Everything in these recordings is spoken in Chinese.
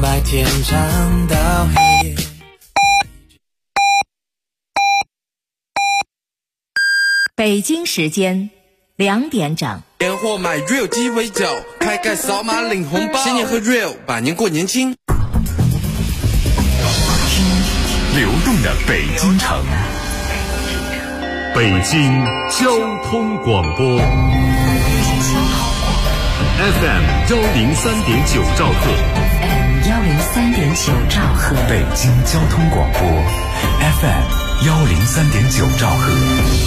白天长到黑夜。 北京时间2点整， 年货买 real 鸡尾酒，开盖扫码领红包，新年喝 real， 百年过年轻。 流动的北京城，北京交通广播 FM 103.9兆赫， 103.9兆赫， 北京交通广播 FM 103.9兆赫。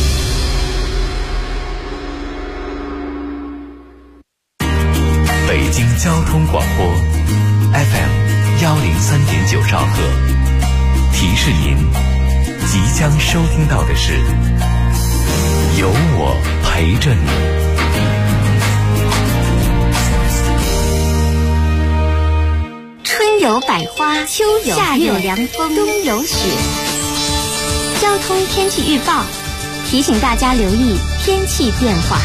北京交通广播 FM 103.9兆赫，提示您即将收听到的是有我陪着你。 春有百花，秋有夏有凉风，冬有雪。交通天气预报提醒大家留意天气变化。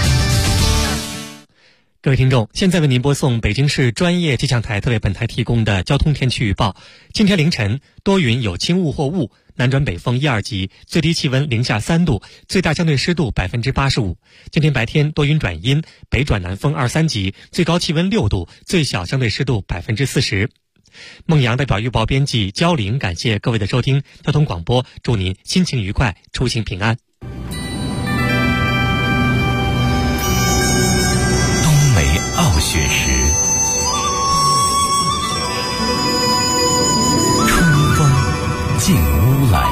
各位听众，现在为您播送北京市专业气象台特为本台提供的交通天气预报。今天凌晨多云有轻雾或雾，南转北风1、2级，最低气温零下3度，最大相对湿度85%。今天白天多云转阴，北转南风2、3级，最高气温6度，最小相对湿度40%。孟阳代表预报编辑焦玲，感谢各位的收听。交通广播祝您心情愉快，出行平安。 傲雪时，春风进屋来，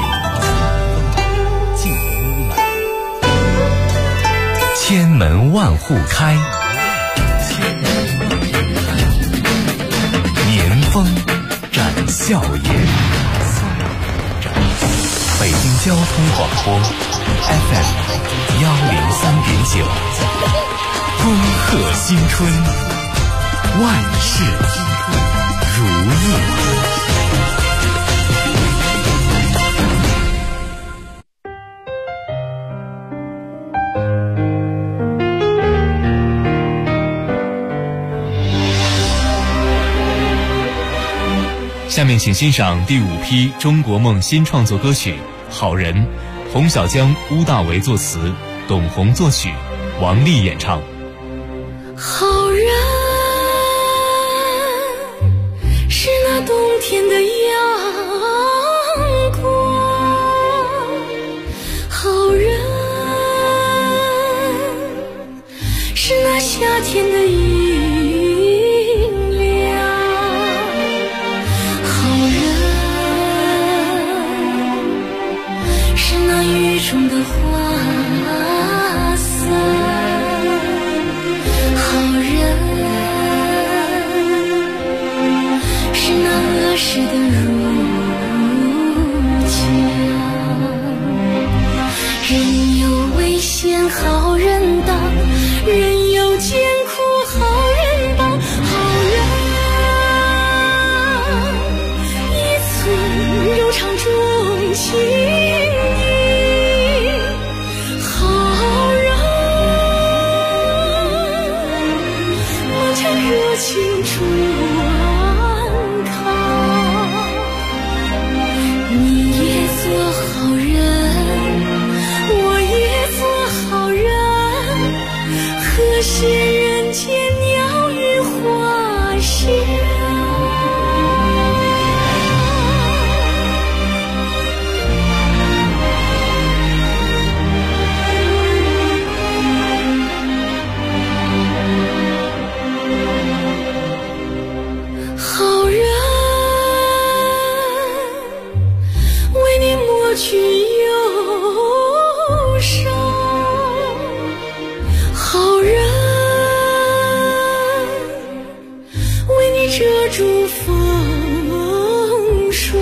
千门万户开，年风展笑颜。北京交通广播 FM 103.9，恭贺新春，万事如意。下面请欣赏第5批中国梦新创作歌曲《好人》，洪小江、乌大维作词，董宏作曲，王丽演唱。 好人是那冬天的阳光，好人是那夏天的阴凉，好人是那雨中的花伞，恶事的如墙，人有危险好人当，人有艰苦好人帮，好人一寸柔肠中情义，好人我将热情传。谢人间鸟语花香，好人为你抹去忧伤，好人遮住风霜，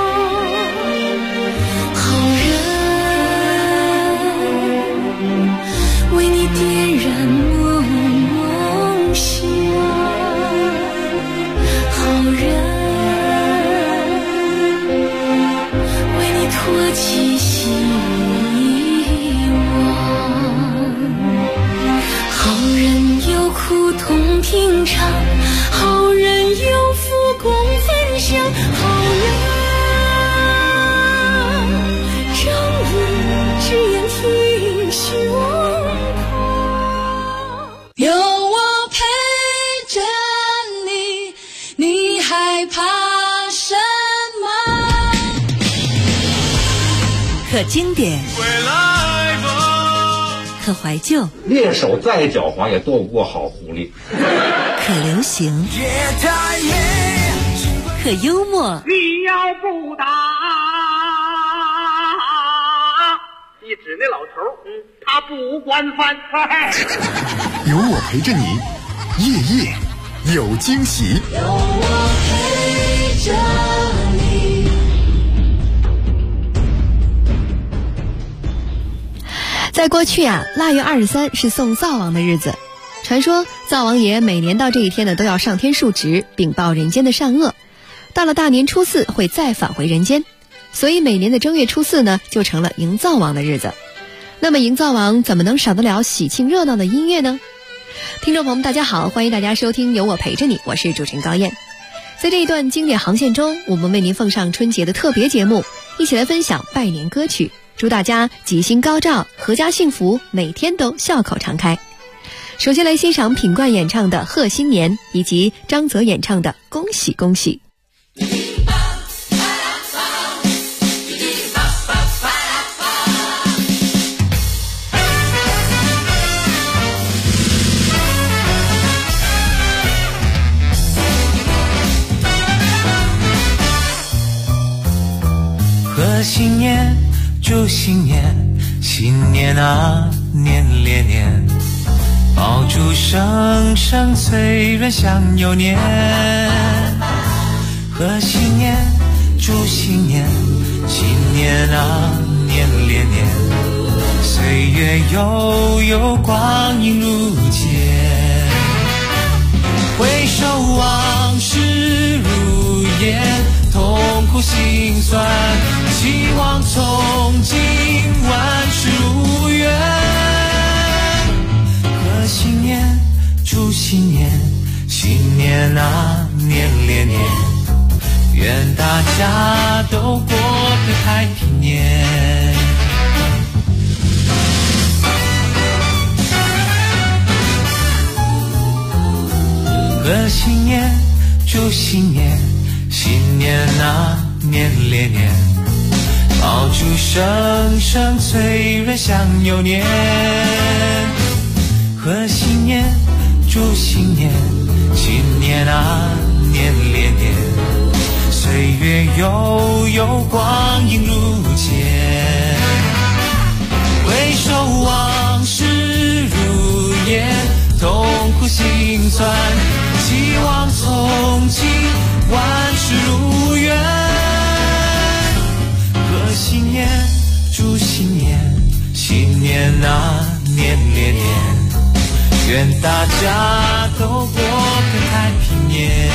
好人为你点燃梦想，好人为你托起希望，好人有苦痛品尝，好人有福过可经典，可怀旧， 猎手再狡猾也躲不过好狐狸， 可流行，可幽默。 你要不打，你指那老头，他不管饭菜。 有我陪着你，夜夜有惊喜。 有我陪着你。 在过去啊，腊月23是送灶王的日子。传说灶王爷每年到这一天呢，都要上天述职，禀报人间的善恶。到了大年初4会再返回人间，所以每年的正月初4呢，就成了迎灶王的日子。那么迎灶王怎么能少得了喜庆热闹的音乐呢？听众朋友们大家好，欢迎大家收听有我陪着你，我是主持人高燕。在这一段经典航线中，我们为您奉上春节的特别节目，一起来分享拜年歌曲，祝大家吉星高照，阖家幸福，每天都笑口常开。首先来欣赏品冠演唱的《贺新年》，以及张泽演唱的《恭喜恭喜》。 贺新年，祝新年，新年啊年连年，爆竹声声催人想有年。贺新年，祝新年，新年啊年连年，岁月悠悠，光阴如箭。回首往事如烟，痛苦心酸，希望从今万事如愿。贺新年，祝新年，新年啊年连年，愿大家都过个太平年。贺新年，祝新年，新年啊年连年，爆竹声声催人想有年。贺新年，祝新年，新年啊年连年，岁月悠悠，光阴如箭。回首往事如烟，痛苦心酸，希望从今万事如愿。贺新年，祝新年，新年啊年连年，愿大家都过个太平年。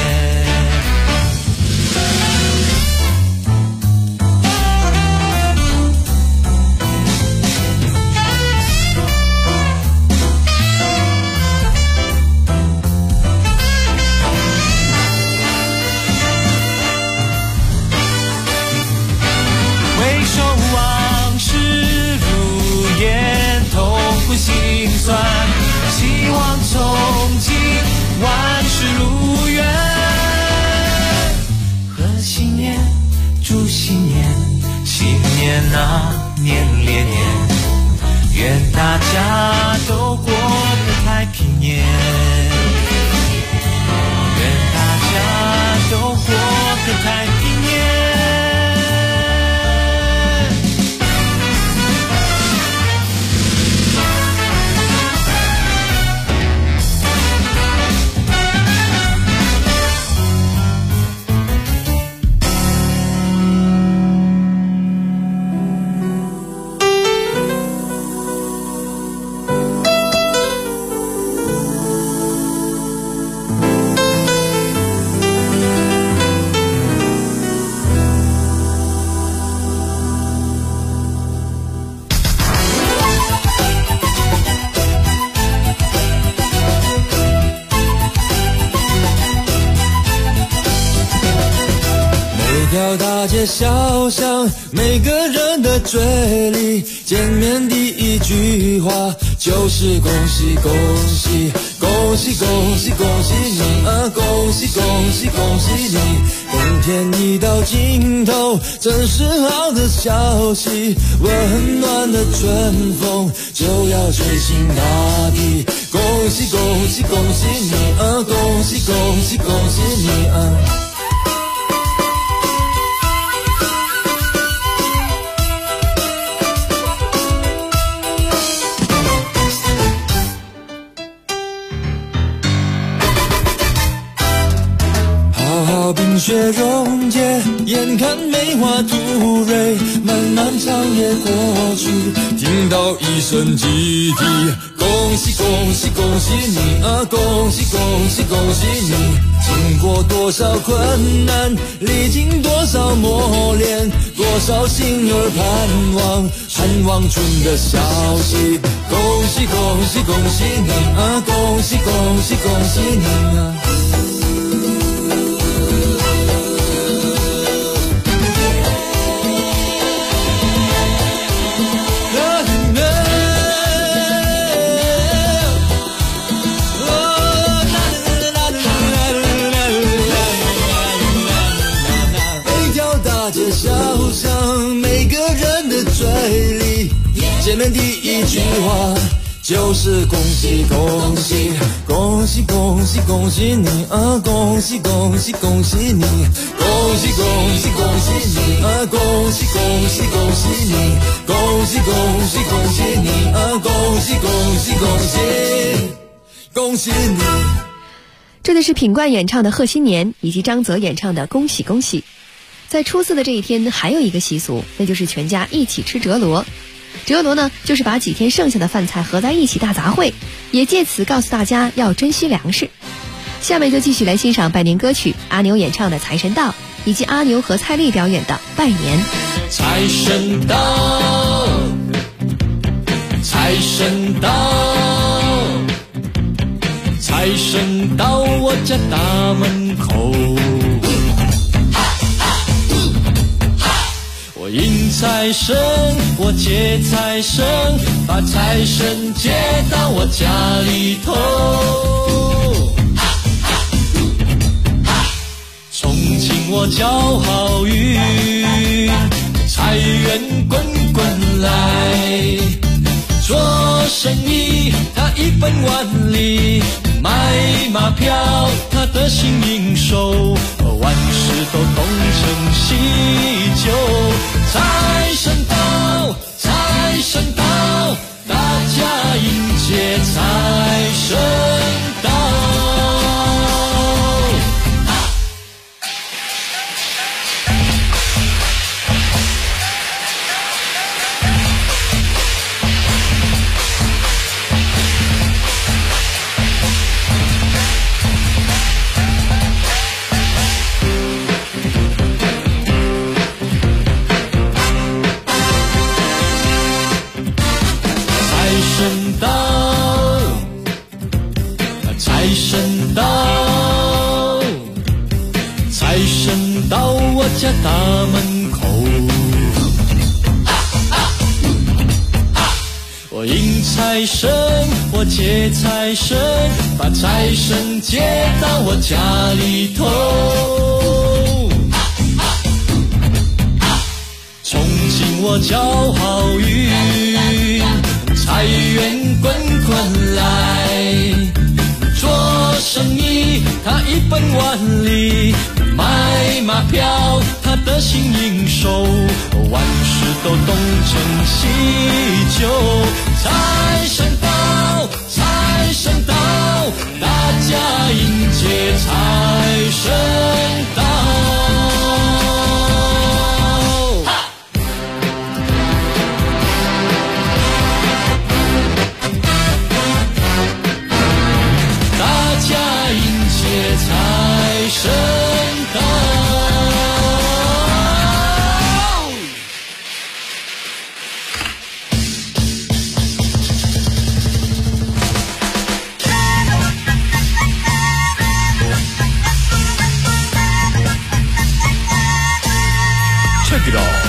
心酸，希望从今万事如愿。贺新年，祝新年，新年啊年连年，愿大家都过个太平年，愿大家都过个太平年。 条大街小巷，每个人的嘴里，见面第一句话就是恭喜恭喜恭喜恭喜恭喜你啊！恭喜恭喜恭喜你！冬天已到尽头，真是好的消息。温暖的春风就要吹醒大地，恭喜恭喜恭喜你！恭喜恭喜恭喜你！冰雪溶解，眼看梅花吐蕊，漫漫长夜过去，听到一声集体，恭喜恭喜恭喜你！恭喜恭喜恭喜你！经过多少困难，历经多少磨练，多少心儿盼望春的消息，恭喜恭喜恭喜你！恭喜恭喜恭喜你！见面第一句话就是恭喜恭喜恭喜恭喜恭喜你！恭喜恭喜恭喜你！恭喜恭喜恭喜你！恭喜恭喜恭喜你！恭喜恭喜恭喜你！恭喜恭喜恭喜恭喜你！ 这就是品冠演唱的《贺新年》，以及张泽演唱的《恭喜恭喜》。在初四的这一天，还有一个习俗，那就是全家一起吃折罗。折罗呢，就是把几天剩下的饭菜合在一起大杂烩，也借此告诉大家要珍惜粮食。下面就继续来欣赏拜年歌曲，阿牛演唱的《财神到》，以及阿牛和蔡丽表演的《拜年》。 财神到，财神到，财神到我家大门口。我迎财神，我接财神，把财神接到我家里头。从今我交好运，财源滚滚来。做生意他一本万利，买马票他得心应手，万事都东成西就。财神到，财神到，大家迎接财神到。财神到，财神到我家大门口。我迎财神，我接财神，把财神接到我家里头。从今我交好运，财源滚滚来。做生意他一本万利，买马票他得心应手，万事都东成西就。财神到，财神到，大家迎接财神到。财神到，Check it out。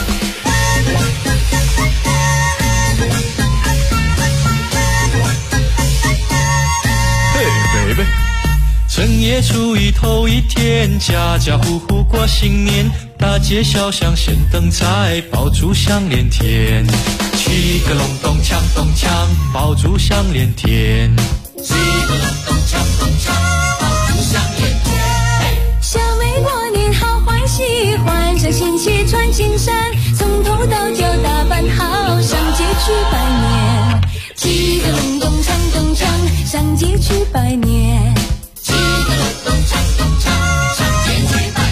趁正月初一头一天，家家户户过新年，大街小巷现灯彩，爆竹响连天。七个隆咚锵咚锵，爆竹响连天。七个隆咚锵咚锵，爆竹响连天。 小妹过年好欢喜，换上新鞋穿金衫，从头到脚打扮好，上街去拜年。七个隆咚锵咚锵，上街去拜年。七个隆咚锵咚锵，上街去拜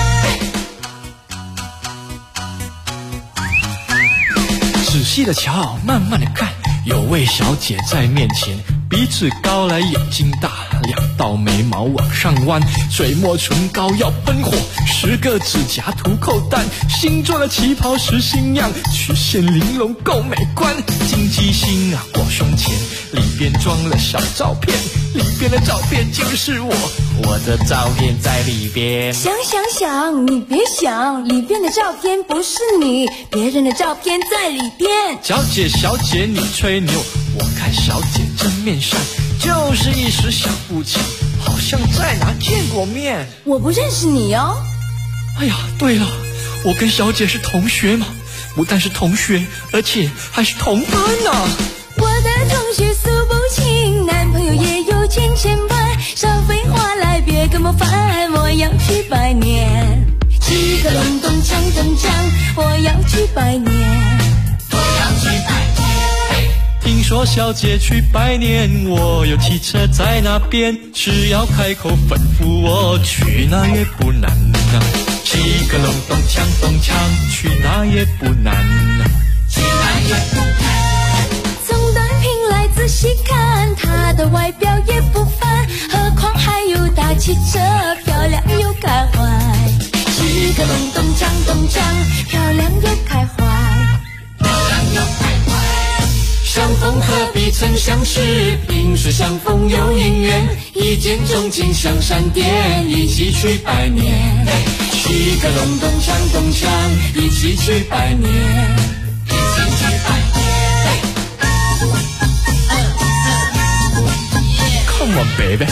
年。仔细的瞧，慢慢的看，有位小姐在面前，鼻子高来眼睛大，两道眉毛往上弯，嘴抹唇膏要喷火，10个指甲涂扣蛋，新做的旗袍是新样，曲线玲珑够美观，金鸡心啊裹胸前，里边装了小照片，里边的照片就是我的照片在里边。 想，你别想，里边的照片不是你，别人的照片在里边。 小姐你吹牛，我看小姐正面上就是一时想不起，好像在哪见过面。 我不认识你哦。 哎呀，对了，我跟小姐是同学嘛，不但是同学，而且还是同班啊。 我的同学数不清，男朋友也有千万，少废话来别跟我烦，我要去拜年。七个隆咚锵咚锵，我要去拜年，我要去拜年。 听说小姐去拜年，我有汽车在那边，只要开口吩咐我，去哪也不难啊。七个隆咚锵咚锵，去哪也不难啊，去哪也不难。 从单品来仔细看，她的外表也不凡，何况还有大汽车，漂亮又开怀。七个隆咚锵咚锵，漂亮又开怀，漂亮又开怀。 相逢何必曾相识，萍水相逢有姻缘，一见钟情像闪电，一起去拜年。七个隆咚锵咚锵，一起去拜年，一起去拜年。Come on, baby.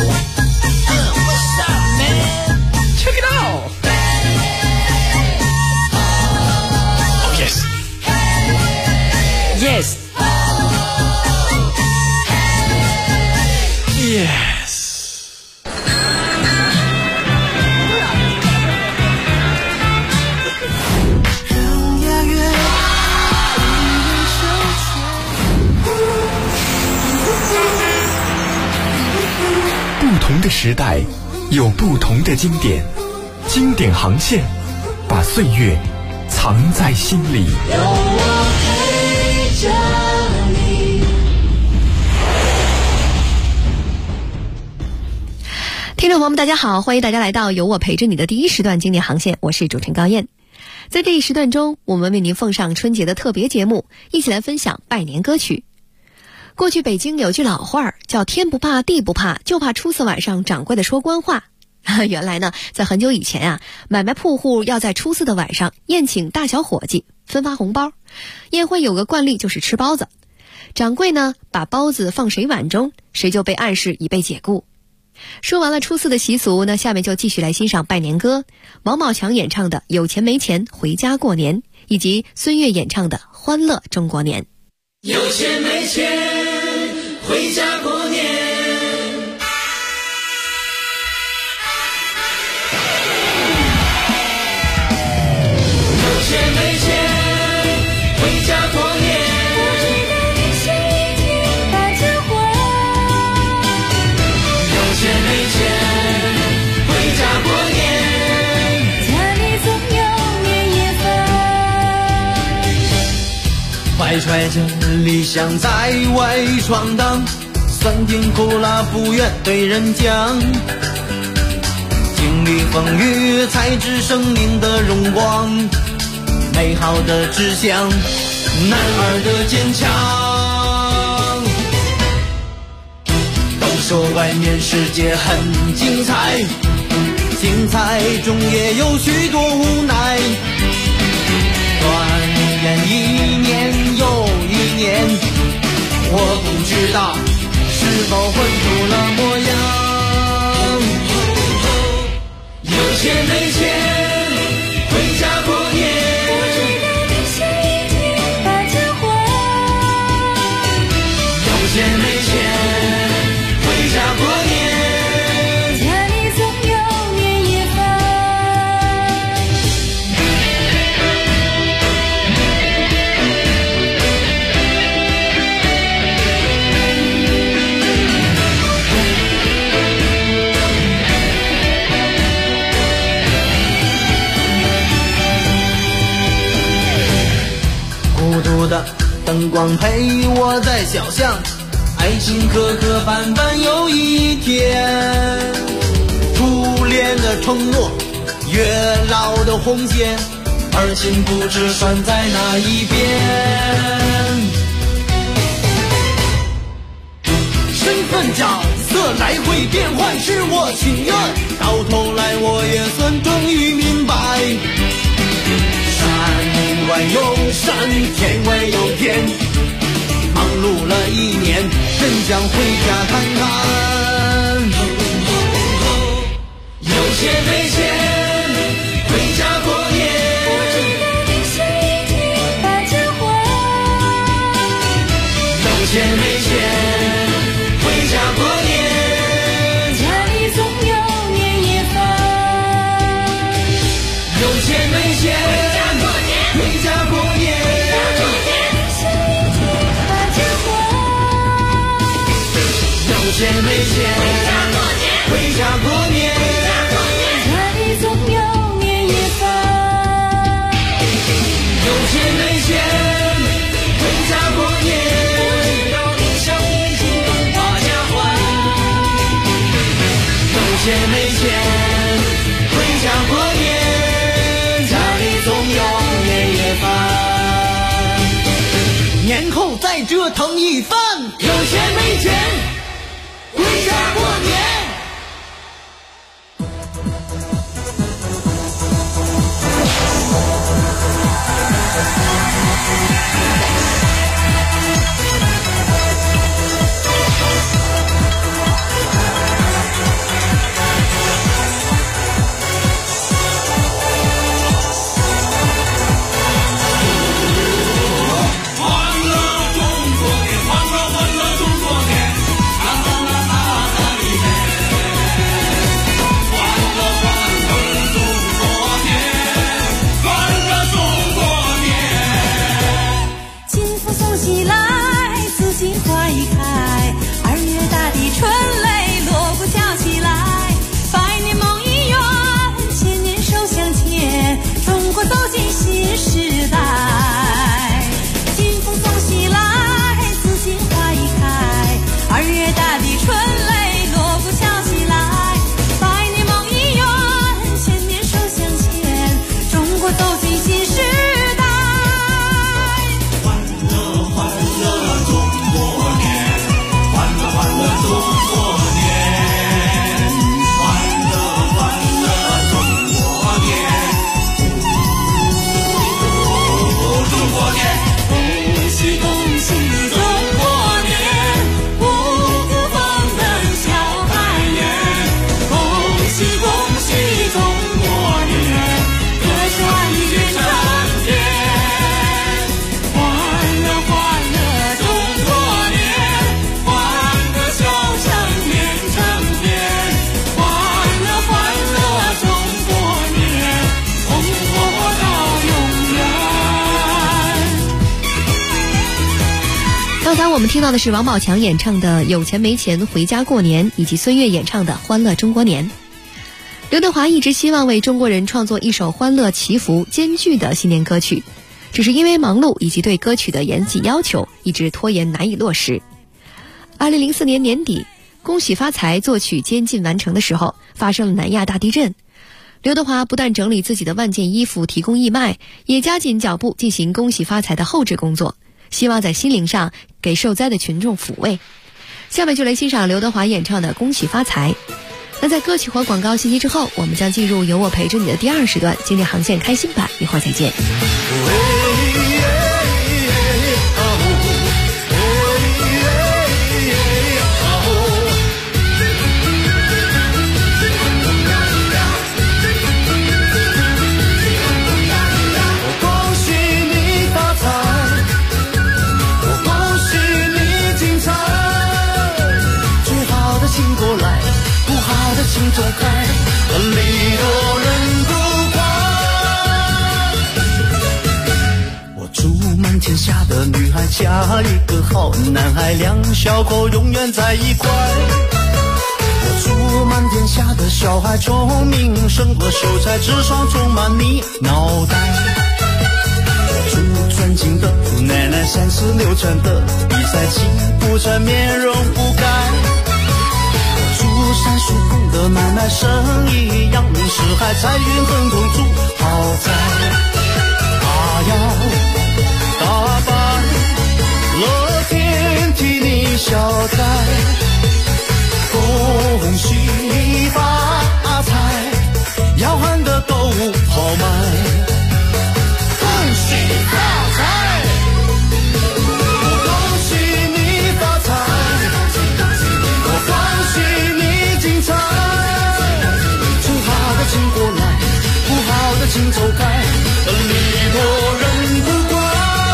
What's up, man? Check it out. Oh, yes. Yes. Yes. 不同的时代有不同的经典，经典航线把岁月藏在心里。 有我陪着你。 听众朋友们大家好，欢迎大家来到有我陪着你的第一时段经典航线，我是主持人高燕。在这一时段中，我们为您奉上春节的特别节目，一起来分享拜年歌曲。过去北京有句老话叫天不怕地不怕，就怕初四晚上掌柜的说官话。原来呢，在很久以前啊，买卖铺户要在初四的晚上宴请大小伙计，分发红包。宴会有个惯例就是吃包子，掌柜呢把包子放谁碗中，谁就被暗示已被解雇。说完了初四的习俗，那下面就继续来欣赏拜年歌，王宝强演唱的《有钱没钱回家过年》，以及孙悦演唱的《欢乐中国年》。 有钱没钱回家过年，有钱没钱回家过年， 我知道你心已经把家还。 有钱没钱回家过年， 家里总有年夜饭。 怀揣着理想在外闯荡，酸甜苦辣不愿对人讲，经历风雨才知生命的荣光，美好的志向，男儿的坚强。都说外面世界很精彩，精彩中也有许多无奈，转眼一年又一年，我不知道是否混出了模样。 光陪我在小巷，爱情磕磕绊绊又一天。初恋的承诺，月老的红线，而今不知拴在哪一边。身份角色来回变换，是我情愿，到头来我也算终于明白。山外有山，天外有天，忙碌了一年，真想回家看看。有钱没钱，回家过年。 我只能领下一天把家还。 有钱没钱，回家过年， 家里总有年夜饭。 有钱没钱，回家过年， 下一天把家还。 有钱没钱，回家过年， 家里总有年夜饭。 有钱没钱，回家过年，要领上一天把家还。有钱没钱，回家过年，家里总有年夜饭。年后再折腾一番，有钱没钱，回家过年。 刚才我们听到的是王宝强演唱的《有钱没钱回家过年》，以及孙悦演唱的《欢乐中国年》。刘德华一直希望为中国人创作一首欢乐祈福兼具的新年歌曲，只是因为忙碌以及对歌曲的严谨要求，一直拖延难以落实。2004年年底，恭喜发财作曲监禁完成的时候，发生了南亚大地震。刘德华不但整理自己的万件衣服提供义卖，也加紧脚步进行恭喜发财的后置工作，希望在心灵上给受灾的群众抚慰。下面就来欣赏刘德华演唱的《恭喜发财》。那在歌曲和广告信息之后，我们将进入有我陪着你的第2时段经典航线开心版，一会儿再见。 请走开，礼多人不怪。我祝满天下的女孩嫁一个好男孩，两小口永远在一块。我祝满天下的小孩聪明胜过秀才，智商充满你脑袋。我祖传经的，姑奶奶三十六传的，比赛气不传，面容不改。珠山书工的买卖生意，扬名四海，财运亨通，住豪宅。他要打败乐天替你消灾，恭喜发财，要喊得购物豪迈。恭喜发财，恭喜你发财，我恭喜你精彩。出好的请过来，不好的请走开，礼多人不怪。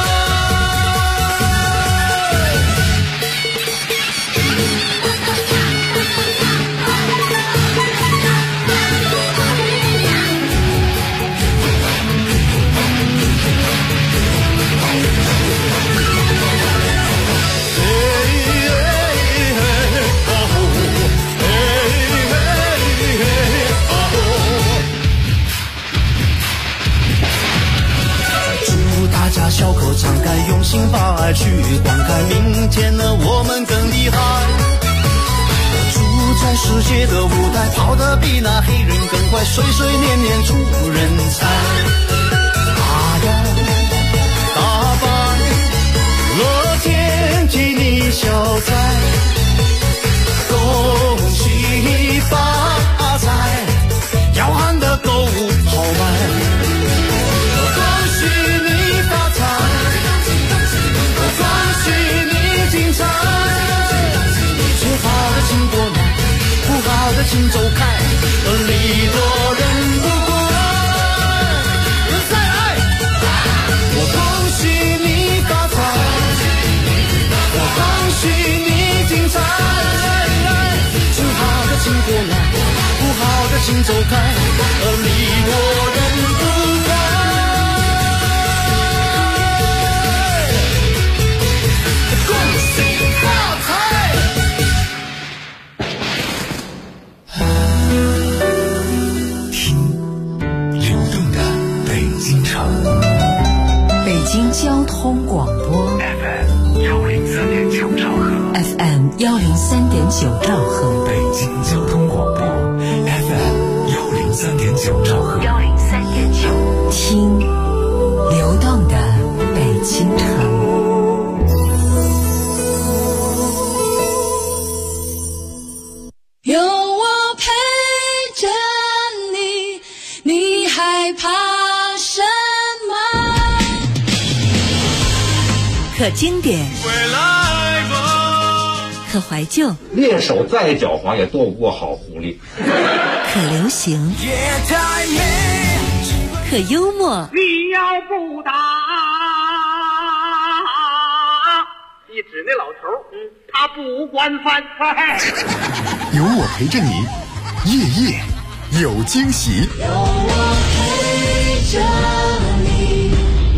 小口敞开，用心把爱去灌溉，明天呢我们更厉害。住在世界的舞台，跑得比那黑人更快，岁岁年年出人才。他要打败乐天替你消灾，恭喜发财，要喊得购物豪迈。请走开，礼多人不怪。再来，我恭喜你发财，我恭喜你精彩。请好的请过来，不好的请走开，礼多人不怪。恭喜发财。 北京交通广播 FM 103.9兆赫 FM 103.9兆赫， 北京交通广播 FM 103.9兆赫 103.9，听流动的北京城。 有我陪着你，你害怕什么？ 可经典，可怀旧， 猎手再狡猾也躲不过好狐狸。 可流行，可幽默。 你要不打，你指那老头，他不惯犯。 有我陪着你，夜夜有惊喜。 有我陪着你。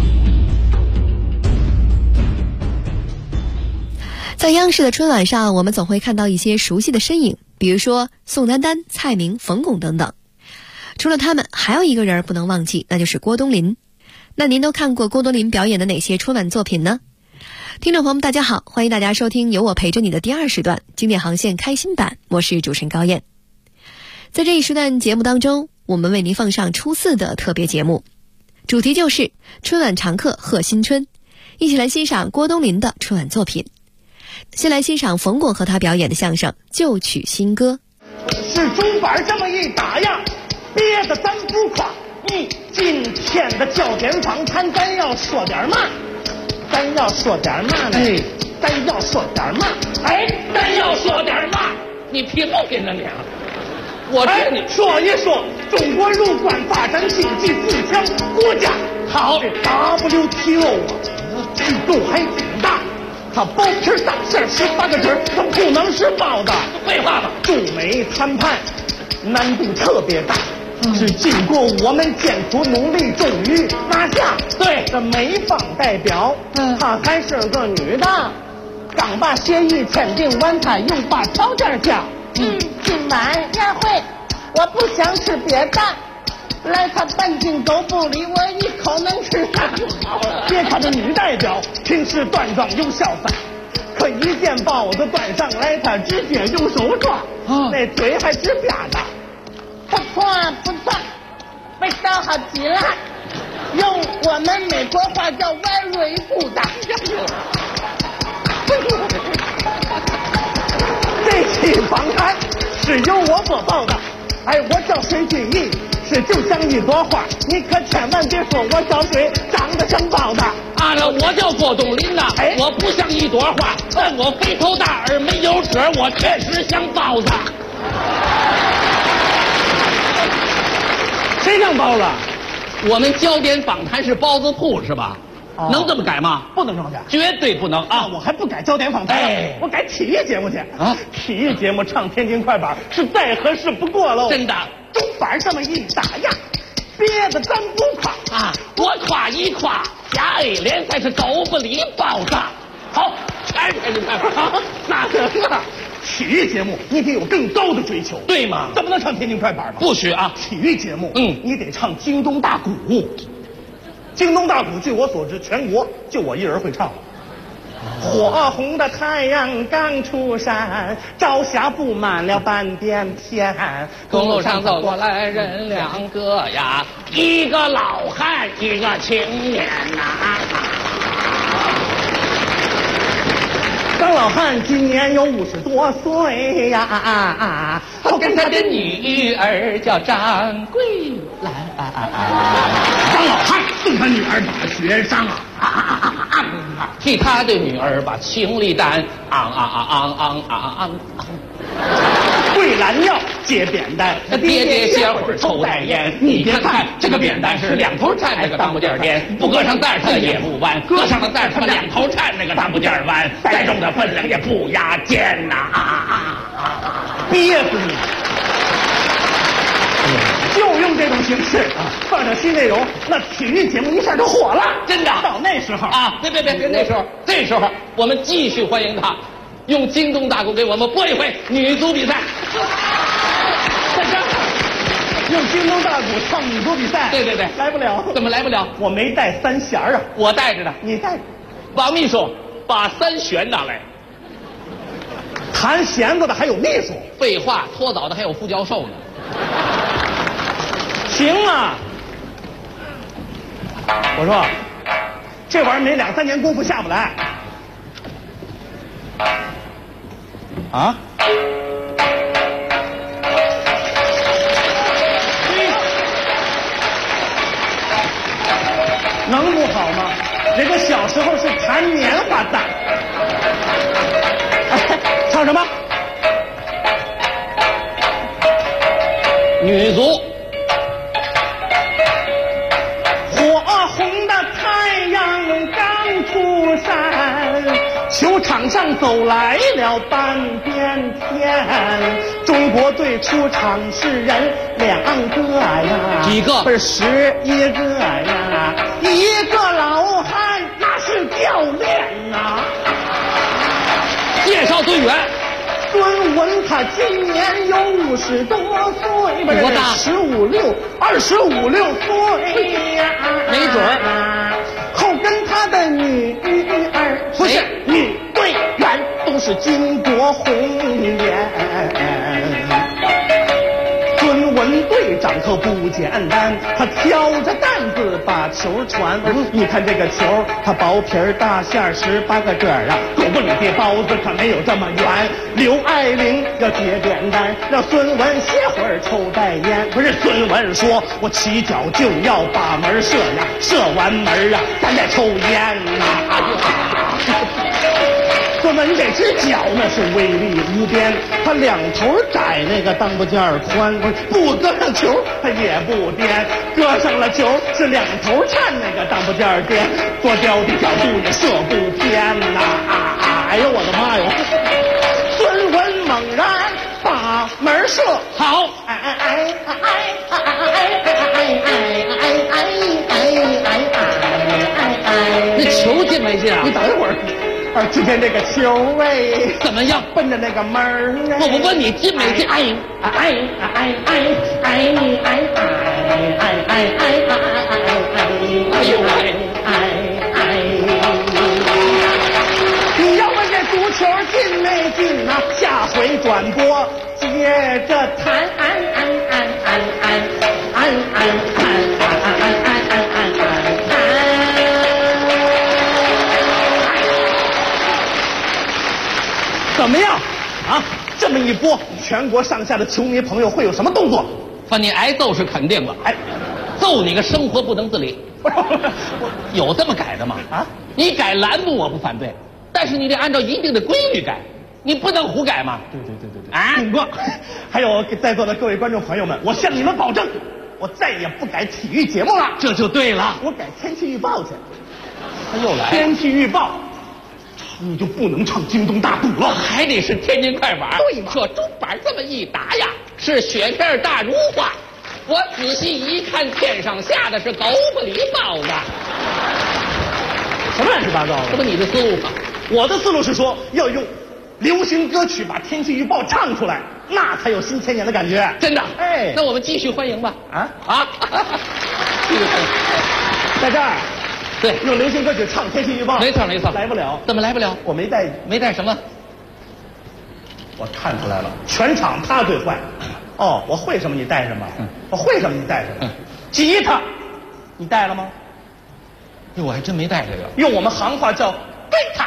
在央视的春晚上，我们总会看到一些熟悉的身影，比如说宋丹丹、蔡明、冯巩等等。除了他们，还有一个人不能忘记，那就是郭冬临。那您都看过郭冬临表演的哪些春晚作品呢？听众朋友们，大家好，欢迎大家收听有我陪着你的第二时段经典航线开心版，我是主持人高燕。在这一时段节目当中，我们为您放上初4的特别节目，主题就是春晚常客贺新春，一起来欣赏郭冬临的春晚作品。先来欣赏冯巩和他表演的相声《旧曲新歌》。 是钟板这么一打呀，憋得咱不垮。今天的焦点访谈，咱要说点嘛？咱要说点嘛呢？咱要说点嘛？咱要说点嘛？你屁股给那俩！我这你说一说，中国入关发展经济自强国家。好，这 WTO 啊，制度还挺大。他包皮大馅18个褶，他不能是包的。废话吧，中美谈判难度特别大，是经过我们艰苦努力，终于拿下。对，这美方代表，她还是个女的，刚把协议签订完，她又把条件加。今晚宴会我不想吃别的， 来他半斤都不理我，一口能吃上。别看这女代表平时端庄又潇洒，可一见包子端上来，他直接用手抓，那嘴还直吧嗒。不错不错，味道好极了，用我们美国话叫very good。这期访谈是由我播报的，哎，我叫水俊义，是就像一朵花，你可千万别说我小水长得像包子。 我叫郭冬临呐，我不像一朵花，但我肥头大耳没有褶，我确实像包子。 谁像包子？ 我们焦点访谈是包子铺是吧？能这么改吗？ 不能这么改， 绝对不能啊！ 我还不改焦点访谈，我改体育节目去啊！体育节目唱天津快板是再合适不过喽！ 真的， 中板这么一打压，别的咱不夸啊，我夸一夸，甲 A 联赛是狗不理包子。好，全是天津快板， 那这体育节目你得有更高的追求， 对吗？ 怎么能唱天津快板吗？ 不许啊！ 体育节目，你得唱京东大鼓。京东大鼓，据我所知，全国就我一人会唱。火红的太阳刚出山，朝霞布满了半边天。 公路上走过来人两个呀，一个老汉，一个青年呐。 张老汉今年有50多岁呀， 我跟他的女儿叫张桂兰。 张老汉送他女儿把学上替他的女儿把情力担桂兰要接扁担， 爹爹歇会儿抽袋烟。你别看这个扁担是两头站，那个当不尖颠，不搁上带它也不弯，搁上了带它两头站，那个当不尖弯，带重的分量也不压肩呐！ 憋死你！就用这种形式放上新内容，那体育节目一下就火了， 真的。 到那时候啊，别那时候，这时候我们继续欢迎他。用京东大鼓给我们播一回女足比赛， 在这儿用京东大鼓唱女足比赛， 对， 来不了。 怎么来不了？ 我没带三弦啊， 我带着呢。 你带着。 王秘书，把三弦拿来。 弹弦子的还有秘书？ 废话，搓澡的还有副教授呢。 行啊，我说这玩意儿没2-3年功夫下不来。啊！能不好吗？人家小时候是弹棉花弹。唱什么？ 女足。 火红的太阳刚出山，球场上走来了半边天。中国队出场是人2个呀， 几个？ 不是11个呀，一个老汉那是教练呐。 介绍队员。 孙文他今年有50多岁， 多大 ？25、6岁呀， 没准儿。 后跟他的女儿不是女队员，都是巾帼红颜。孙文队长可不简单，他挑着担子把球传。你看这个球，他薄皮儿大馅儿18个褶儿啊，狗不理的包子可没有这么圆。刘爱玲要接扁担，让孙文歇会儿抽袋烟。不是孙文说，我起脚就要把门射呀，射完门啊，咱再抽烟呐。孙文这只脚那是威力无边，他2头窄，那个裆部件宽，不搁上球他也不颠，搁上了球是2头颤，那个裆部件颠，做雕的角度也射不偏呐！哎呦我的妈哟！孙文猛然把门射好， 那球进没进啊？ 你等一会儿。只见这个球怎么样？ 奔着那个门儿我问你进没进？ 怎么样啊？这么一播，全国上下的球迷朋友会有什么动作？ 把你挨揍是肯定的，哎，揍你个生活不能自理。有这么改的吗？啊，你改栏目我不反对，但是你得按照一定的规律改，你不能胡改嘛。 对。啊，董哥，还有在座的各位观众朋友们，我向你们保证，我再也不改体育节目了。 这就对了， 我改天气预报去。 他又来天气预报。你就不能唱京东大鼓了， 还得是天津快板。 对嘛？ 可钟板这么一打呀，是雪片大如画。我仔细一看，天上下的是狗不理包子。 什么乱七八糟的？ 这不你的思路吗？ 我的思路是说，要用流行歌曲把天气预报唱出来，那才有新千年的感觉。 真的？ 哎， 那我们继续欢迎吧。继续欢迎， 在这儿。 对， 用流行歌曲唱天气预报， 没错， 来不了。 怎么来不了？ 我没带什么？ 我看出来了，全场他最坏。哦，我会什么你带什么，我会什么你带什么。吉他，你带了吗？ 我还真没带这个， 用我们行话叫吉他。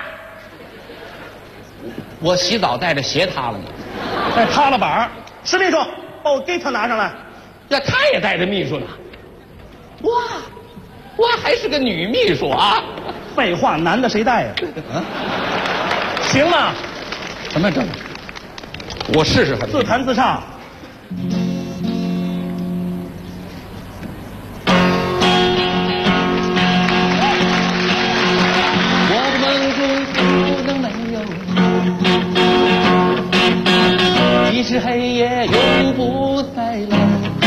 我洗澡带着鞋塌了呢， 带塌了板。石秘书，把我吉他拿上来。 呀，他也带着秘书呢。哇！我还是个女秘书啊！ 废话，男的谁带呀？行吗？ 什么这？我试试。 自弹自唱。 我的梦中不能没有，即使黑夜永不再冷。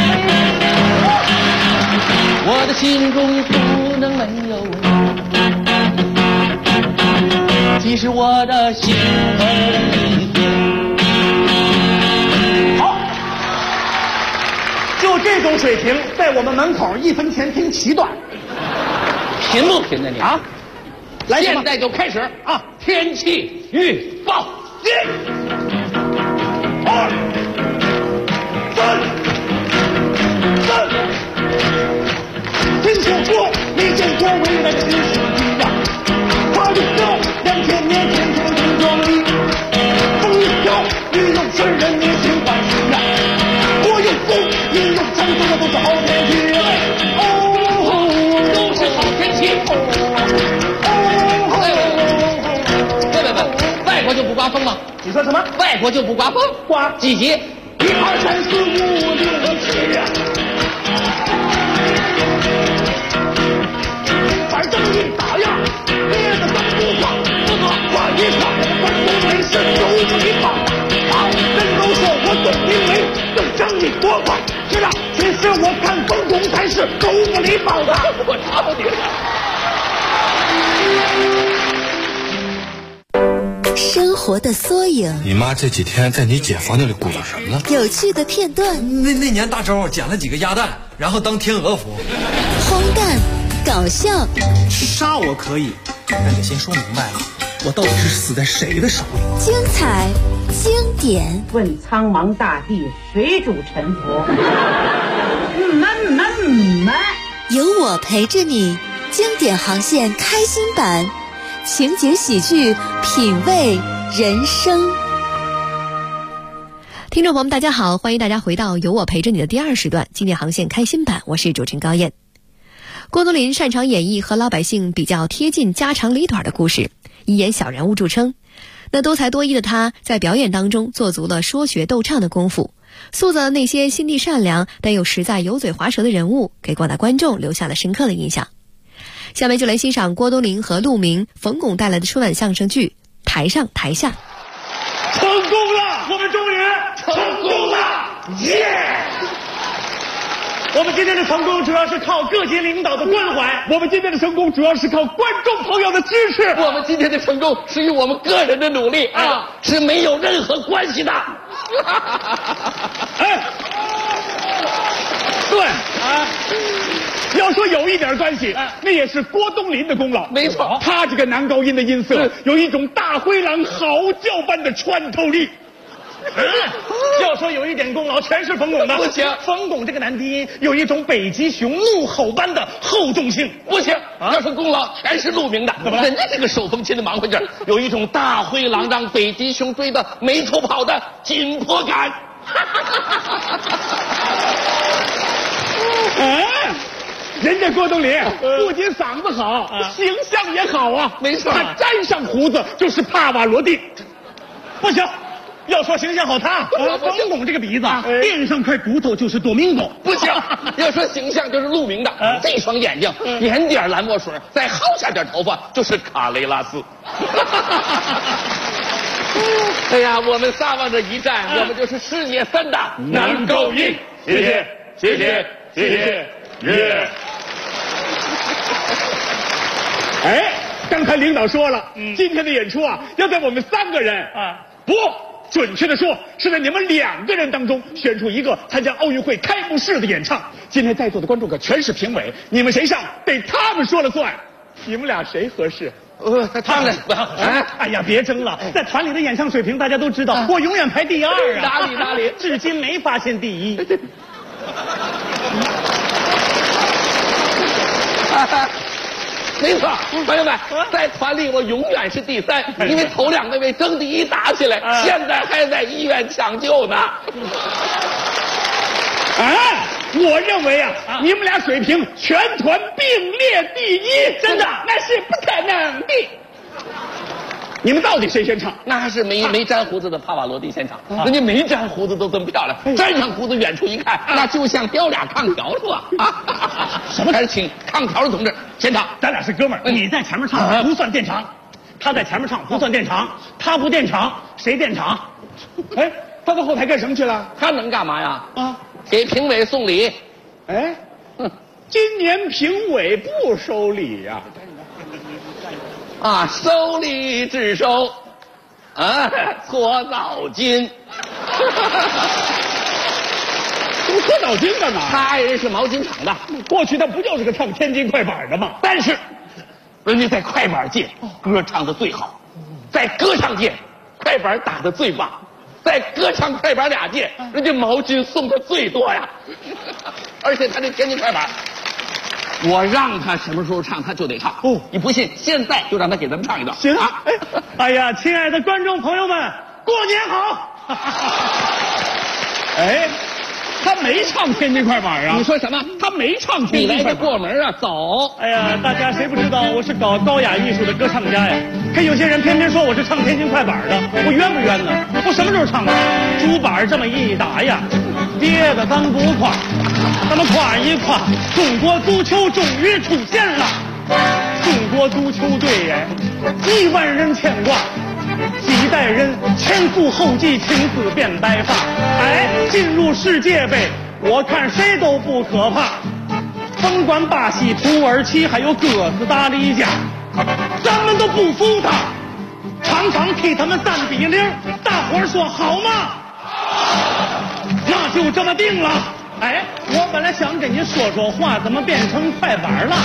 我的心中不能没有，即使我的心很离别。 好，就这种水平，在我们门口1分钱听7段， 贫不贫的你啊？来， 现在就开始啊！天气预报，1、2、3。 听说过，没见过未来的日式一样，花又高，2000年前天空壮丽，风一飘，雨又顺，人民心欢喜呀，我又疯，你又唱，说的都是好天气，哦， 都是好天气，外国就不刮风吗？ 你说什么？ 外国就不刮风？ 刮几级 ？1、2、3、4、5、6、7呀。反正一打呀，别的咱不画，画一画，咱不没事有个礼貌。好，人都说我懂因为更讲理多话。是啊，其实我看风中才是狗不理包的。 我操你！ 生活的缩影。 你妈这几天在你姐房间里鼓捣什么呢？ 有趣的片段。 那年大周捡了几个鸭蛋，然后当天鹅服。 荒诞。搞笑， 杀我可以，但得先说明白了，我到底是死在谁的手里？ 精彩，经典。 问苍茫大地，谁主沉浮？ 有我陪着你，经典航线开心版，情节喜剧，品味人生。 听众朋友们，大家好，欢迎大家回到有我陪着你的第2时段，经典航线开心版，我是主持人高燕。郭冬临擅长演绎和老百姓比较贴近家长里短的故事，以演小人物著称。那多才多艺的他，在表演当中做足了说学逗唱的功夫，塑造了那些心地善良但又实在油嘴滑舌的人物，给广大观众留下了深刻的印象。下面就来欣赏郭冬临和陆明、冯巩带来的春晚相声剧《台上台下》。 成功了，我们终于成功了，耶！我们今天的成功主要是靠各级领导的关怀， 我们今天的成功主要是靠观众朋友的支持，我们今天的成功是与我们个人的努力啊，是没有任何关系的。 哎，对啊，要说有一点关系，那也是郭冬临的功劳。 没错， 他这个男高音的音色有一种大灰狼嚎叫般的穿透力。 要说有一点功劳，全是冯巩的。 不行， 冯巩这个男低音有一种北极熊怒吼般的厚重性。 不行，要说功劳，全是陆明的。 怎么了？ 人家这个手风琴的忙活劲儿，有一种大灰狼让北极熊追得没头跑的紧迫感。 人家郭冬临不仅嗓子好，形象也好啊。 没错， 他沾上胡子就是帕瓦罗蒂。不行，要说形象好他，冯巩这个鼻子垫上块骨头就是多明狗。 不行，要说形象就是陆明的。这双眼睛点点蓝墨水，再薅下点头发就是卡雷拉斯。哎呀，我们仨往这一站，我们就是世界3大男高音。谢谢，谢谢，谢谢，耶！ 哎，刚才领导说了，今天的演出啊，要在我们3个人不，准确的说是在你们2个人当中选出一个参加奥运会开幕式的演唱。今天在座的观众可全是评委，你们谁上得他们说了算。你们俩谁合适？ 他们哎呀，别争了，在团里的演唱水平大家都知道，我永远排第2啊！ 哪里？ 至今没发现第1。 没错，朋友们，在团里我永远是第3，因为头2那位争第1打起来，现在还在医院抢救呢。 我认为你们俩水平全团并列第1，真的那是不可能的。你们到底谁先唱？ 那还是没粘胡子的帕瓦罗蒂先唱，人家没粘胡子都这么漂亮，粘上胡子远处一看，那就像雕俩炕条是吧？什么？还是请炕条的同志先唱， 咱俩是哥们儿，你在前面唱不算垫场，他在前面唱不算垫场，他不垫场谁垫场？哎，他到后台干什么去了？ 他能干嘛呀？给评委送礼。 哎，今年评委不收礼呀。 收礼只收搓澡巾。 搓澡巾干嘛？ 他爱人是毛巾厂的， 过去他不就是个唱天津快板的吗？ 但是人家在快板界歌唱的最好，在歌唱界快板打的最棒，在歌唱快板2届，人家毛巾送的最多呀。而且他这天津快板，我让他什么时候唱他就得唱。你不信，现在就让他给咱们唱一段。 行啊！哎呀，亲爱的观众朋友们，过年好！哎，他没唱天津快板啊！ 你说什么？ 他没唱天津快板。 过门啊，走！ 哎呀，大家谁不知道我是搞高雅艺术的歌唱家呀？可有些人偏偏说我是唱天津快板的，我冤不冤呢？我什么时候唱的？竹板这么一打呀，别的咱不夸，咱们夸一夸，中国足球终于出现了。中国足球队1万人牵挂，几代人前赴后继，青丝变白发。哎，进入世界杯，我看谁都不可怕。甭管巴西、土耳其还有哥斯达黎加，咱们都不服他，常常踢他们3-0，大伙儿说好吗？那就这么定了。哎，我本来想跟你说说话，怎么变成快板了？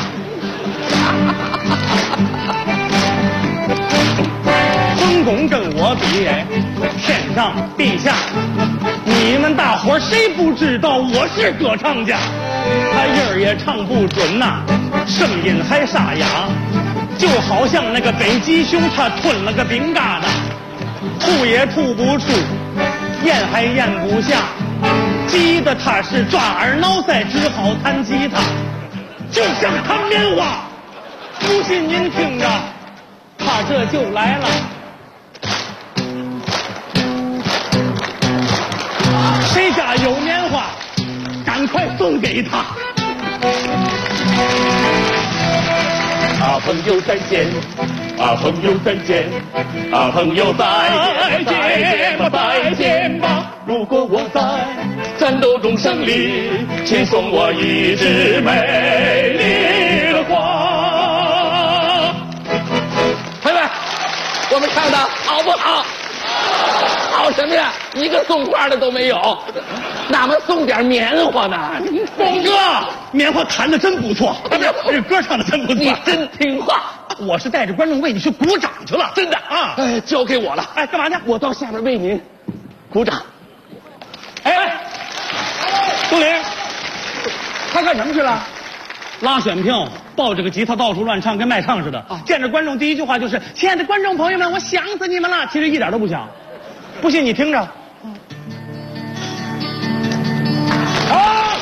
冯巩跟我比，天上地下，你们大伙谁不知道我是歌唱家？他音儿也唱不准呐，声音还沙哑，就好像那个北极熊他吞了个饼疙瘩，吐也吐不出，咽还咽不下，急得他是抓耳挠腮，只好弹吉他，就像弹棉花。不信您听着，他这就来了。谁家有棉花，赶快送给他。朋友再见，朋友再见，朋友再见吧，再见吧。如果我在战斗中胜利，请送我一枝美丽的花。 朋友们，我们唱的好不好？好什么呀？一个送花的都没有，哪么送点棉花呢？ 峰哥，棉花弹的真不错，这歌唱的真不错， 你真听话。 我是带着观众为你去鼓掌去了， 真的啊！哎，交给我了。 哎，干嘛去？ 我到下面为您鼓掌。 哎，杜林，他干什么去了？拉选票，抱着个吉他到处乱唱，跟卖唱似的。见着观众第一句话就是：“亲爱的观众朋友们，我想死你们了。”其实一点都不想。不信你听着。好，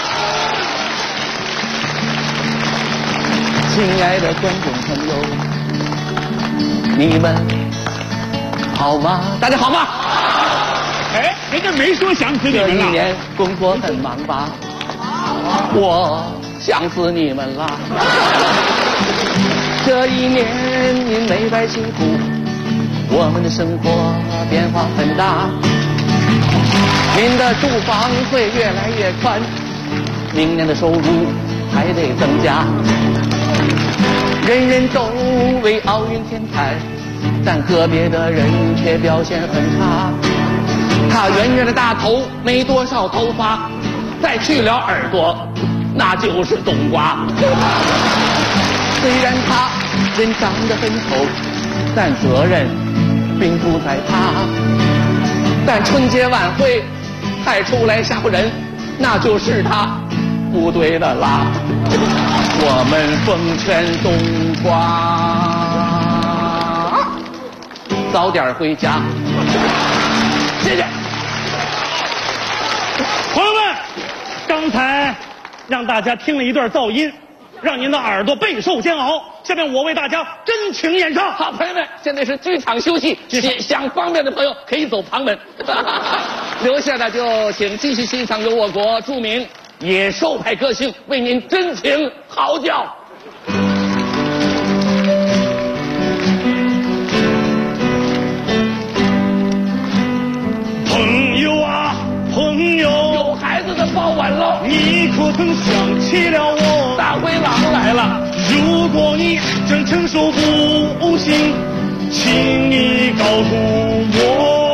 亲爱的观众朋友，你们好吗？大家好吗？ 哎，人家没说想死你们了。 这一年工作很忙吧？我想死你们了。这一年您没白辛苦，我们的生活变化很大。您的住房会越来越宽，明年的收入还得增加。人人都为奥运添彩，但个别的人却表现很差。他圆圆的大头没多少头发，再去了耳朵那就是冬瓜。虽然他人长得很丑，但责任并不在他。但春节晚会还出来吓唬人，那就是他不对的啦。我们奉劝冬瓜早点回家。谢谢。 朋友们，刚才让大家听了一段噪音，让您的耳朵备受煎熬。下面我为大家真情演唱。 好，朋友们，现在是剧场休息，想方便的朋友可以走旁门，留下的就请继续欣赏由我国著名野兽派歌星为您真情嚎叫。 朋友啊，朋友， 有孩子的抱完了， 你可曾想起了我？ 大灰狼来了， 如果你真承受不行，请你告诉我。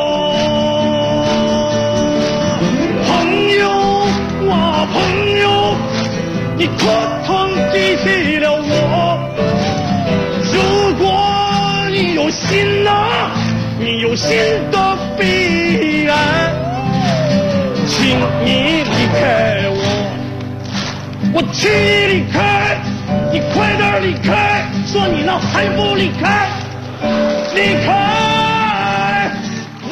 朋友啊，朋友，你可曾记起了我？如果你有心啊，你有心的必然，请你离开我，我请你离开，你快点离开，说你那还不离开，离开我。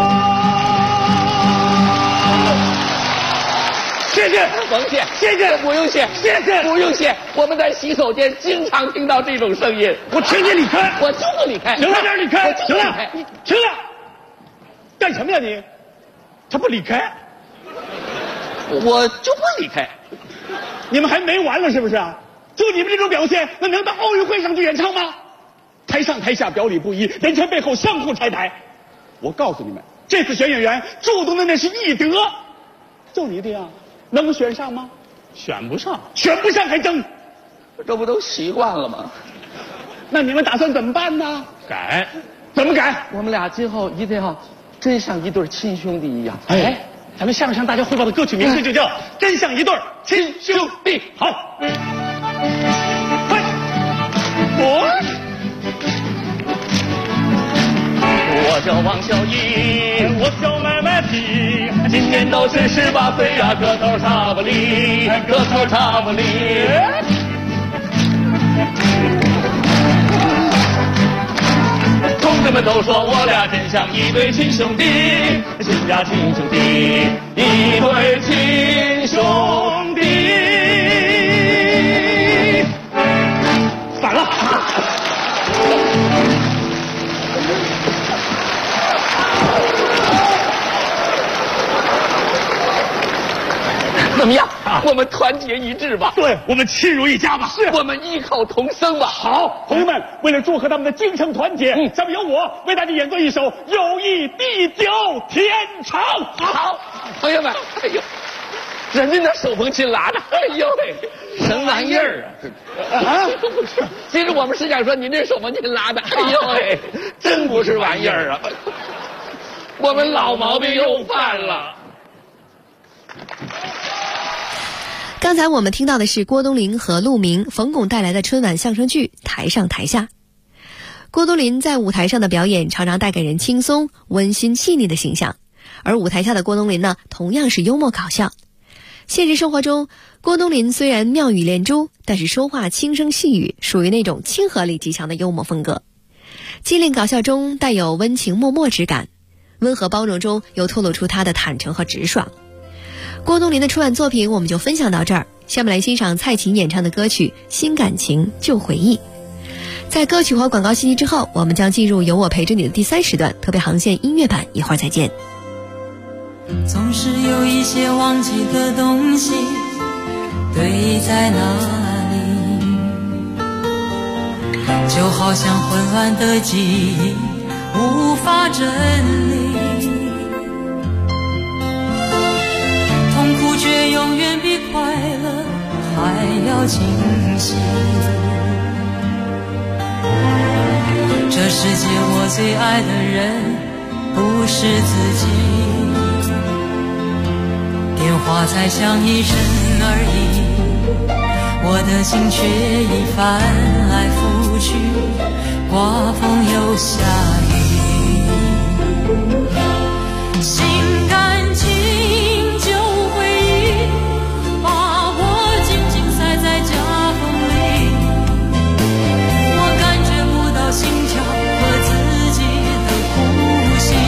谢谢， 甭谢， 谢谢， 不用谢， 谢谢， 不用谢。我们在洗手间经常听到这种声音。 我请你离开， 我就不离开。 行了，点离开， 行了， 行了，干什么呀你？他不离开， 我就不离开。 你们还没完了是不是啊？就你们这种表现，那能到奥运会上去演唱吗？台上台下表里不一，人前背后相互拆台。我告诉你们，这次选演员注定的那是一德。就你这样，能选上吗？选不上，选不上还争， 这不都习惯了吗？ 那你们打算怎么办呢？改，怎么改？ 我们俩今后一定要真像一对亲兄弟一样。 哎，咱们下面向大家汇报的歌曲名字就叫《真像一对亲兄弟》。好， 我叫王小一， 我叫麦麦皮， 今年都是18岁呀，个头差不离，个头差不离。同志们都说我俩真像一对亲兄弟，亲家亲兄弟，一对亲兄弟。 反了。 怎么样？我们团结一致吧。 对，我们亲如一家吧。 是，我们异口同声吧。 好，朋友们，为了祝贺他们的精神团结，下面由我为大家演奏一首《友谊地久天长》。 好，朋友们，哎呦，人家那手风琴拉的，哎呦喂，什么玩意儿啊？其实我们是想说，您这手风琴拉的，哎呦喂，真不是玩意儿啊！我们老毛病又犯了。 刚才我们听到的是郭冬临和陆明、冯巩带来的春晚相声剧《台上台下》。郭冬临在舞台上的表演常常带给人轻松、温馨、细腻的形象， 而舞台下的郭冬临呢，同样是幽默搞笑。现实生活中，郭冬临虽然妙语连珠，但是说话轻声细语，属于那种亲和力极强的幽默风格。机灵搞笑中带有温情脉脉之感，温和包容中又透露出他的坦诚和直爽。郭冬临的春晚作品我们就分享到这儿，下面来欣赏蔡琴演唱的歌曲《新感情旧回忆》。在歌曲和广告信息之后，我们将进入有我陪着你的第3时段特别航线音乐版，一会儿再见。 总是有一些忘记的东西堆在那里，就好像混乱的记忆无法整理，痛苦却永远比快乐还要清晰。这世界我最爱的人不是自己，电话才响一声而已，我的心却已翻来覆去，刮风又下雨。心感情旧回忆，把我紧紧塞在夹缝里，我感觉不到心跳和自己的呼吸。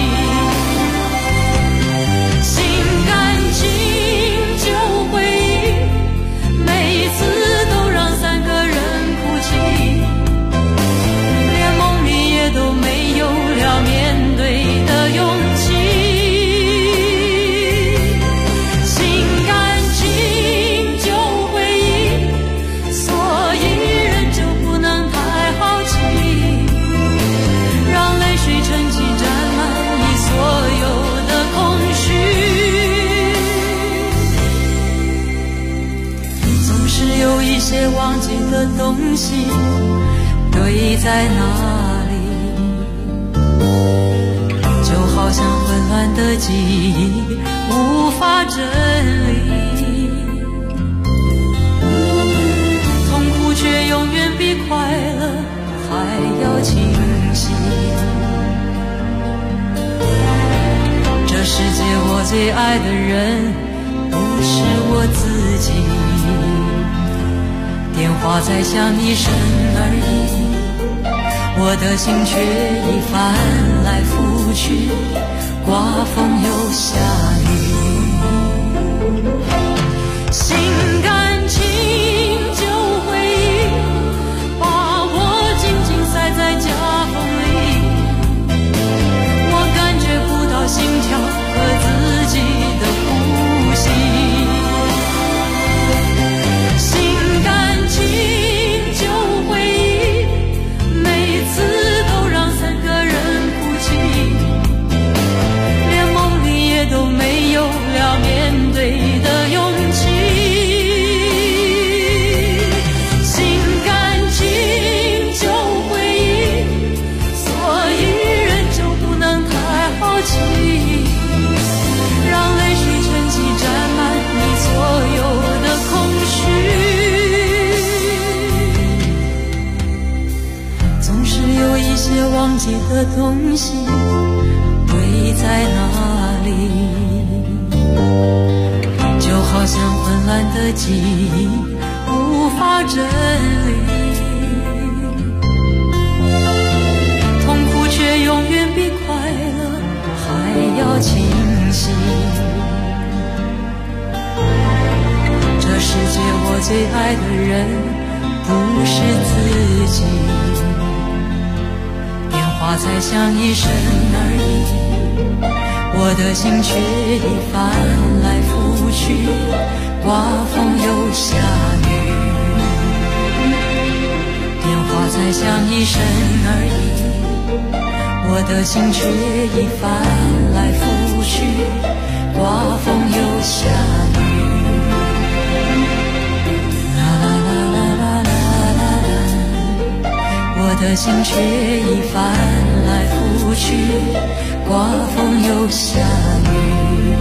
心感情旧回忆，每次都让3个人哭泣，连梦里也都没有了面对的勇气。心感情旧回忆，所以人就不能太好奇，让泪水沉积沾满你所有的空虚。总是有一些忘记的东西堆在那里，就好像混乱的记忆无法整理，痛苦却永远比快乐还要清晰。这世界我最爱的人不是我自己，电话才响一声而已，我的心却已翻来覆去，刮风又下雨。心感情旧回忆，把我紧紧塞在夹缝里，我感觉不到心跳和自己的呼吸。心感情旧回忆，每次都让3个人哭泣，连梦里也都没有了面对的勇气。心感情旧回忆，所以人就不能太好奇，让泪水沉积沾满你所有的空虚。总是有一些忘记的东西堆在那里，就好像混乱的记忆无法整理，痛苦却永远比快乐还要清晰。这世界我最爱的人不是自己，电话才响一声而已，我的心却已翻来覆去，刮风又下雨。电话才响一声而已，我的心却已翻来覆去，刮风又下雨。我的心却已翻来覆去，刮风又下雨。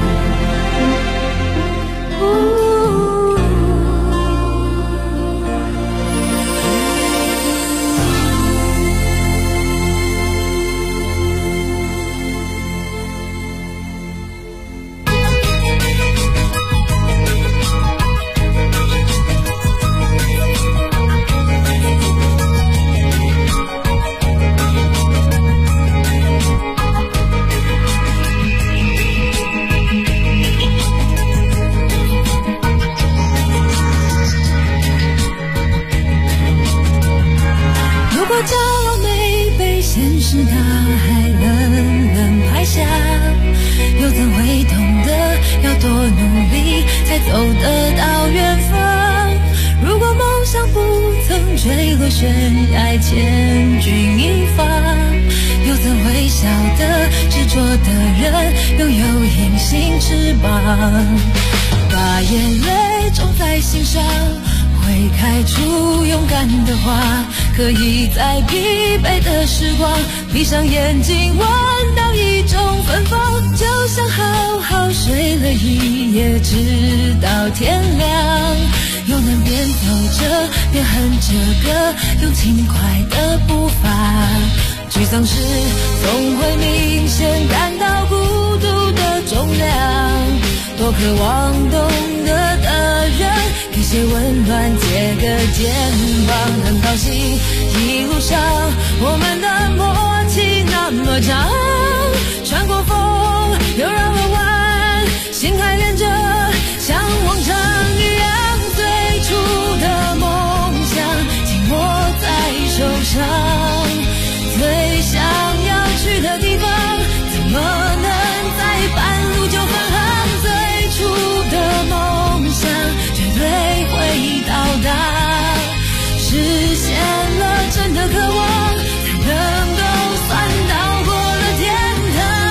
坠落悬崖，千钧一发。又怎会晓得执着的人拥有隐形翅膀？把眼泪种在心上，会开出勇敢的花。可以在疲惫的时光，闭上眼睛闻到一种芬芳，就像好好睡了一夜，直到天亮。又能边走着边哼着歌，用轻快的步伐。沮丧时总会明显感到孤独的重量，多渴望懂得的人给些温暖，借个肩膀。很高兴一路上我们的默契那么长，穿过风又绕了弯，心还连着像往常一样，最初的梦想紧握在手上，最想要去的地方怎么能在半路就返航？最初的梦想绝对会到达，实现了真的渴望，才能够算到过了天堂。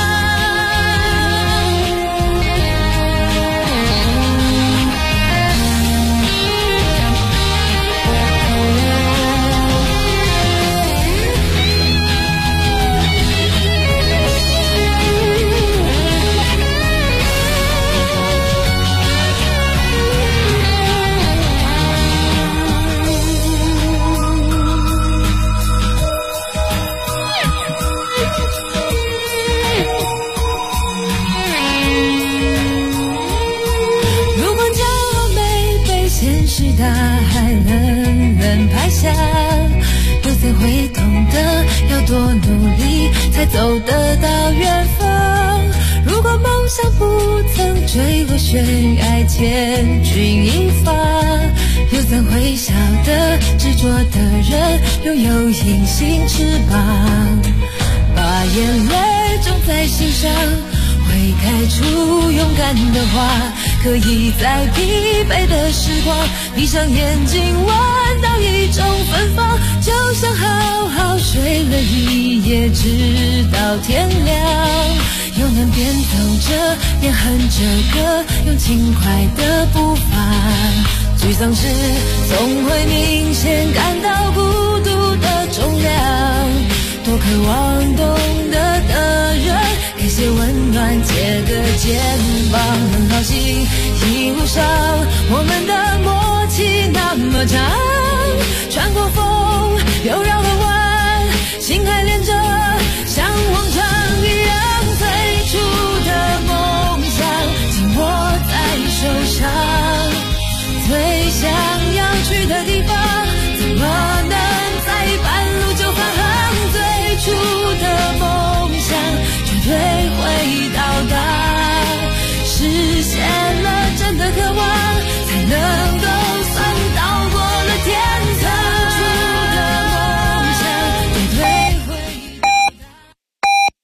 大海冷冷拍下，又怎会懂得要多努力才走得到远方？如果梦想不曾坠落悬崖，千钧一发，又怎会晓得执着的人拥有隐形翅膀？把眼泪种在心上，会开出勇敢的花。可以在疲惫的时光，闭上眼睛闻到一种芬芳，就像好好睡了一夜，直到天亮。又能边走着边哼着歌，用轻快的步伐。沮丧时总会明显感到孤独的重量，多渴望懂得的人给些温暖，借个肩膀。很高兴一路上我们的默契那么长，穿过风又绕了弯，心还连着像往常一样，最初的梦想紧握在手上，最想要去的地方怎么能在半路就返航？最初的梦想绝对会到达，实现了真的渴望，才能够算到过了天堂。最初的梦想绝对会到达。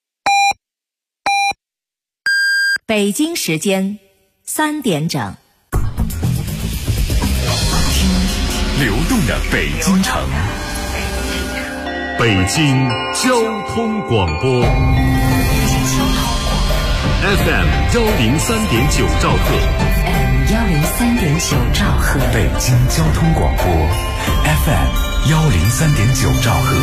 北京时间3点整， 流动的北京城，北京交通广播 FM 103.9兆赫 103.9兆赫， 北京交通广播 FM 103.9兆赫。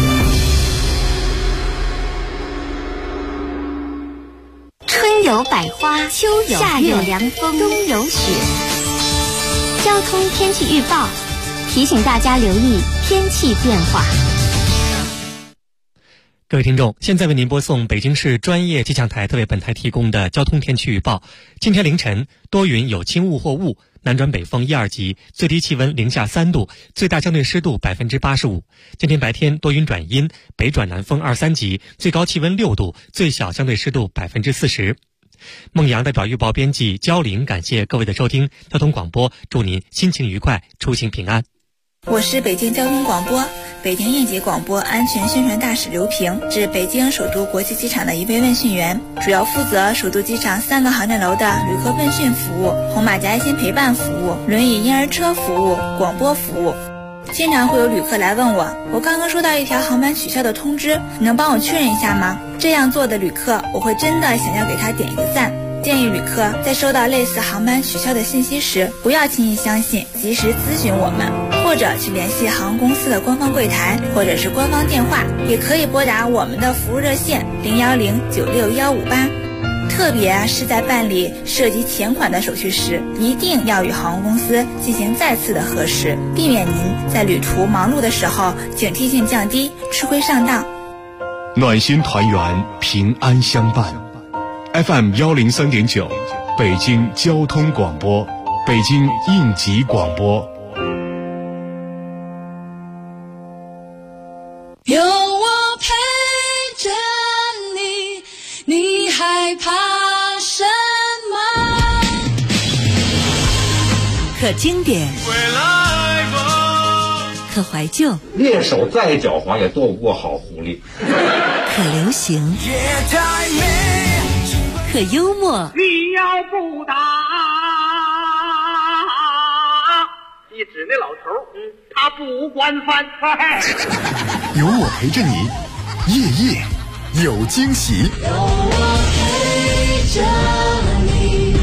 春有百花，秋有夏有凉风，冬有雪。交通天气预报提醒大家留意天气变化。 各位听众，现在为您播送北京市专业气象台特为本台提供的交通天气预报。今天凌晨多云有轻雾或雾，南转北风1、2级，最低气温零下3度，最大相对湿度85%。今天白天多云转阴，北转南风2、3级，最高气温6度，最小相对湿度40%。孟阳代表预报编辑焦玲，感谢各位的收听。交通广播祝您心情愉快，出行平安。 我是北京交通广播北京应急广播安全宣传大使刘平，是北京首都国际机场的一位问讯员，主要负责首都机场3个航站楼的旅客问讯服务、红马甲爱心陪伴服务、轮椅婴儿车服务、广播服务。 经常会有旅客来问我刚刚收到一条航班取消的通知，你能帮我确认一下吗？这样做的旅客，我会真的想要给他点一个赞。建议旅客在收到类似航班取消的信息时，不要轻易相信，及时咨询我们，或者去联系航空公司的官方柜台，或者是官方电话，也可以拨打我们的服务热线010-96158。特别是在办理涉及钱款的手续时，一定要与航空公司进行再次的核实，避免您在旅途忙碌的时候警惕性降低，吃亏上当。 暖心团圆，平安相伴。FM 103.9，北京交通广播，北京应急广播。 有我陪着你，你害怕什么？ 可经典，可怀旧， 猎手再狡猾也斗不过好狐狸。 可流行，可幽默。 你要不打，一指那老头，他不管饭菜。 有我陪着你，夜夜有惊喜。 有我陪着你。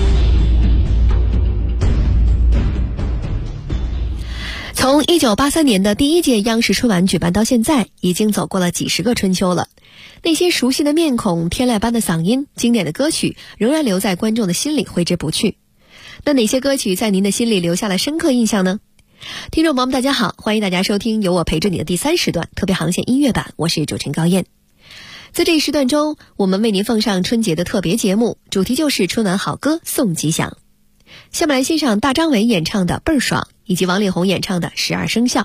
从1983年的第一届央视春晚举办到现在，已经走过了几十个春秋了。那些熟悉的面孔，天籁般的嗓音，经典的歌曲，仍然留在观众的心里挥之不去。那哪些歌曲在您的心里留下了深刻印象呢？听众朋友们大家好，欢迎大家收听由我陪着你的第3时段特别航线音乐版，我是主持人高燕。在这一时段中，我们为您奉上春节的特别节目，主题就是春晚好歌送吉祥。下面来欣赏大张伟演唱的《倍儿爽》，以及王力宏演唱的《12生肖》。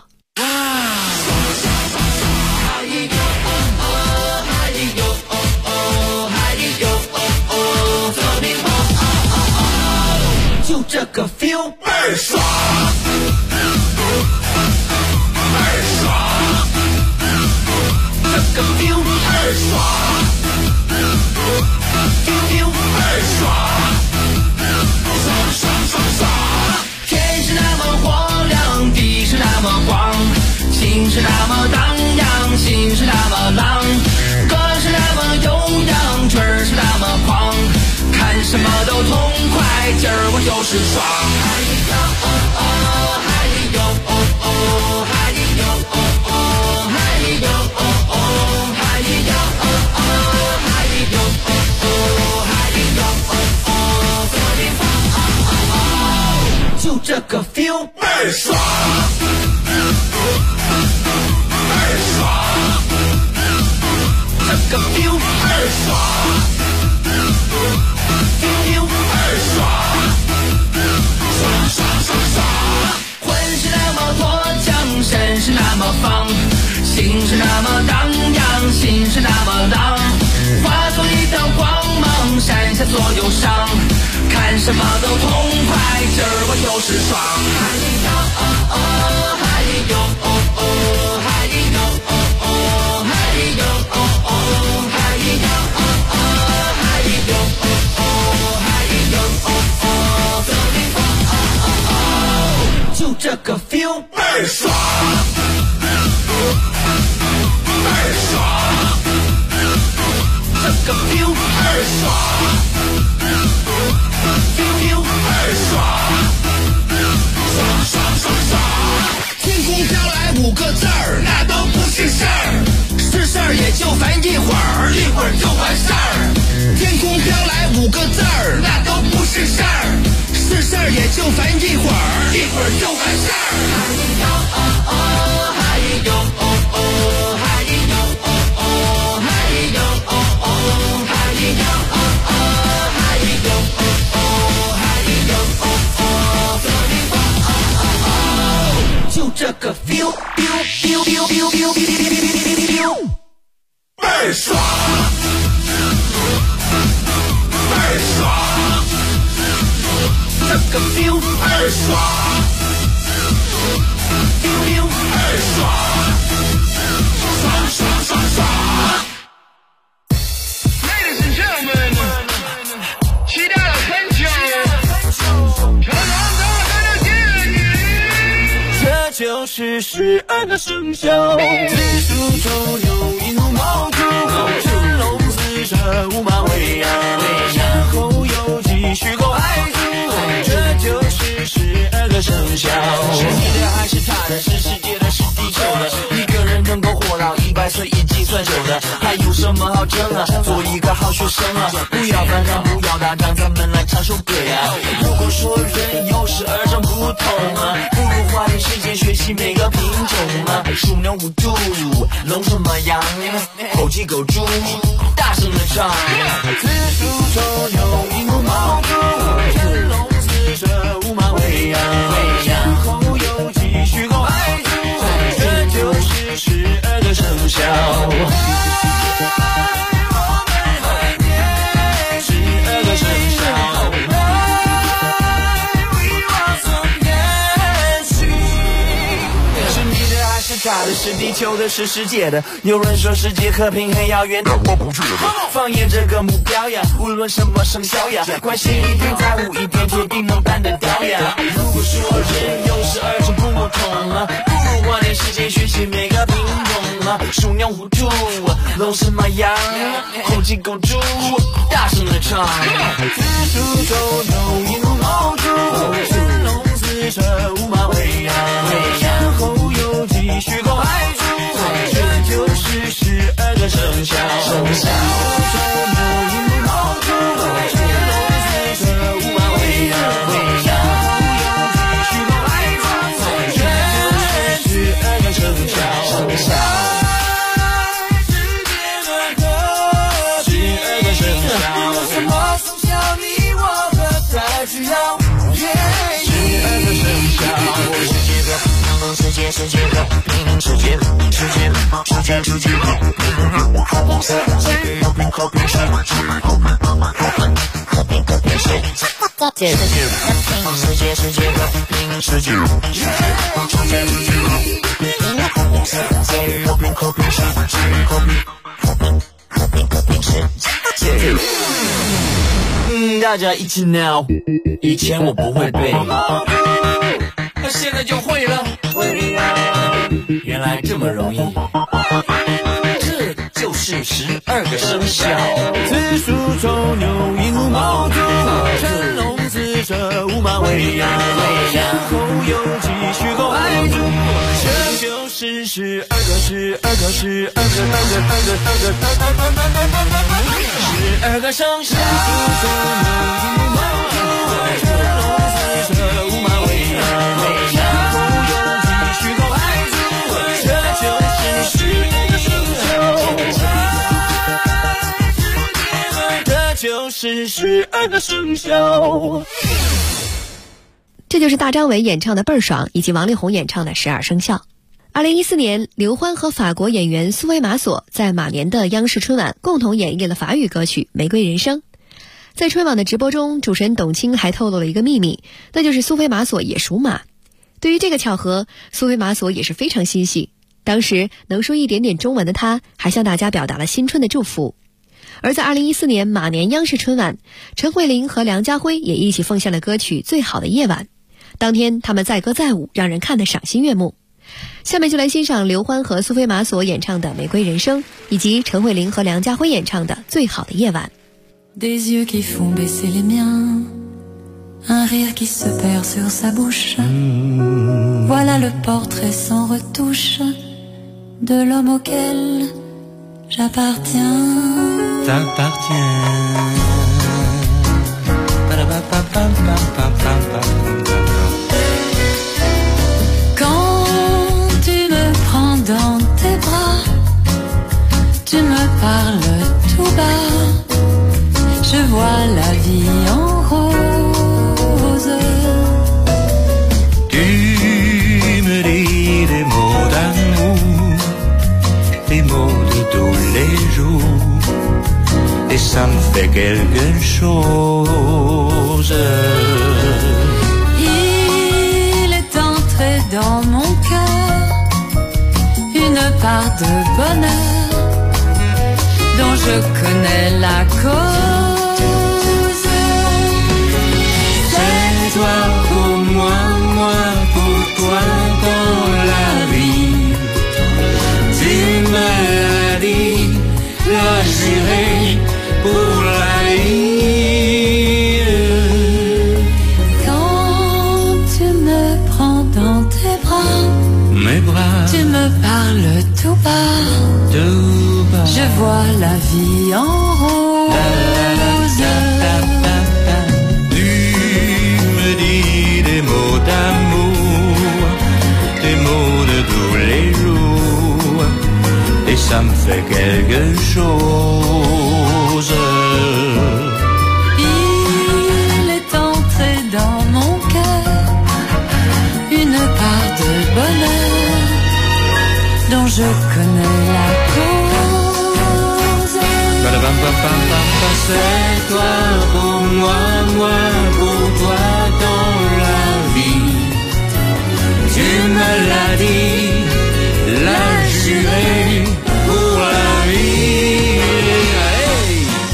就这个 feel 倍儿爽，倍儿爽，这个 feel 倍儿爽 ，feel 倍儿爽，爽。天是那么火亮，地是那么广，情是那么荡漾，心是那么浪，歌是那么悠扬，曲儿是那么狂。看什么都痛快，今儿我就是爽。嗨哟哦哦，嗨哟哦哦，嗨哟哦哦，嗨哟哦哦，嗨哟哦哦，嗨哟哦哦，嗨哟哦哦，这地方就这个 feel 倍儿爽，倍儿爽，这个 feel 倍儿爽。魂是那么脱缰，身是那么放，心是那么荡漾，心是那么浪，化作一道光芒，闪下所有伤，看什么都痛快，今儿我就是爽。嗨哟哦哦，嗨哟哦哦，嗨哟哦哦，嗨哟哦哦，嗨哟哦哦，嗨哟哦哦，嗨哟哦哦，这地方就这个 feel 倍儿爽，倍儿爽，这个 feel 倍儿爽 ，feel 倍儿爽，天空飘来5个字儿，那都不是事儿，是事儿也就烦一会儿，一会儿就完事儿。天空飘来5个字儿，那都不是事儿，是事儿也就烦一会儿，一会儿就完事儿。嗨哟哦哦，嗨哟哦哦，嗨哟哦哦，嗨哟哦哦，嗨哟哦哦，嗨哟哦哦，嗨哟哦哦，这地方就这个 feel 倍儿爽，倍儿爽，这个 feel 倍儿爽 ，feel 倍儿爽。Ladies and gentlemen， 期待了很久，漂亮的歌的电影，这就是12个生肖。子鼠丑牛寅虎卯兔，辰龙巳蛇午马未羊，然后酉鸡戌狗亥猪，这就是12个生肖。是你的还是他的？是世界的，是地球的？一个人能够活到100岁已经算久的，还有什么好争啊？做一个好学生啊，不要反抗，不要打仗，咱们来唱首歌呀。如果说人有12种不同啊，不如花点时间学习每个品种啊。鼠牛虎兔龙蛇马羊，猴鸡狗猪，大声的唱。子鼠丑牛寅虎卯兔，辰龙巳蛇午马未羊，然后酉鸡戌狗亥猪，这就是12个生肖。12个生肖。是他的，是地球的，是世界的。有人说世界和平很遥远，但我不觉得。放眼这个目标呀，无论什么生肖呀，关心一点，在乎一点，铁定能办得到呀。如果说人有12种不同啊，不如花点时间学习每个品种啊。鼠牛虎兔龙蛇马羊，猴鸡狗猪，大声的唱。子鼠丑牛寅虎卯兔，辰龙巳蛇午马未羊，然后酉鸡戌狗亥猪，这就是12个生肖。子鼠丑牛寅虎卯兔，辰龙巳蛇午马未羊，然后酉鸡戌狗亥猪，这就是12个生肖。什么生肖你我可才需要？12个生肖。世界和平，世界和平，世界和平，和平和平世界，和平和平世界，世界和平，世界和平世界。大家一起闹，以前我不会背，现在就会了。原来这么容易，这就是12个生肖。子鼠丑牛寅虎卯兔，辰龙巳蛇午马未羊，然后酉鸡戌狗亥猪，这就是12个生肖。就是12个生肖。 这就是大张伟演唱的《倍儿爽》，以及王力宏演唱的《12生肖》。2014年，刘欢和法国演员苏菲玛索在马年的央视春晚共同演绎了法语歌曲《玫瑰人生》。在春晚的直播中，主持人董卿还透露了一个秘密，那就是苏菲玛索也属马。对于这个巧合，苏菲玛索也是非常欣喜。当时能说一点点中文的她，还向大家表达了新春的祝福。而在2014年马年央视春晚，陈慧琳和梁家辉也一起奉献了歌曲《最好的夜晚》。当天他们载歌载舞，让人看得赏心悦目。下面就来欣赏刘欢和苏菲玛索演唱的《玫瑰人生》，以及陈慧琳和梁家辉演唱的《最好的夜晚》。 Des yeux qui font baisser les miens, un rire qui se perd sur sa bouche. Voilà le portrait sans retouche de l'homme auquel j'appartiens. Quand tu me prends dans tes bras, tu me parles tout bas, je vois la vie en rose. Tu me dis des mots d'amour, des mots de tous les jours, et ça me fait quelque chose. Il est entré dans mon cœur une part de bonheur dont je connais la cause. C'est toi pour moi, moi pour toi, dans mes bras. Tu me parles tout bas, Tout bas. je vois la vie en rose. Tu me dis des mots d'amour, des mots de tous les jours, et ça me fait quelque chose. Il est entré dans mon cœur une part de bonheur dont je connais la cause. C'est toi pour moi, moi pour toi dans la vie. Tu me l'as dit, l'as juré pour la vie. Hey!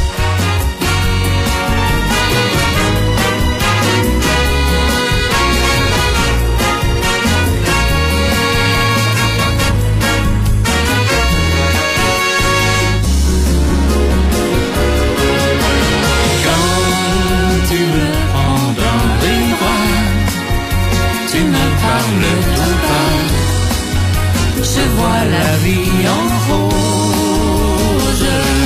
Je vois la vie en rose.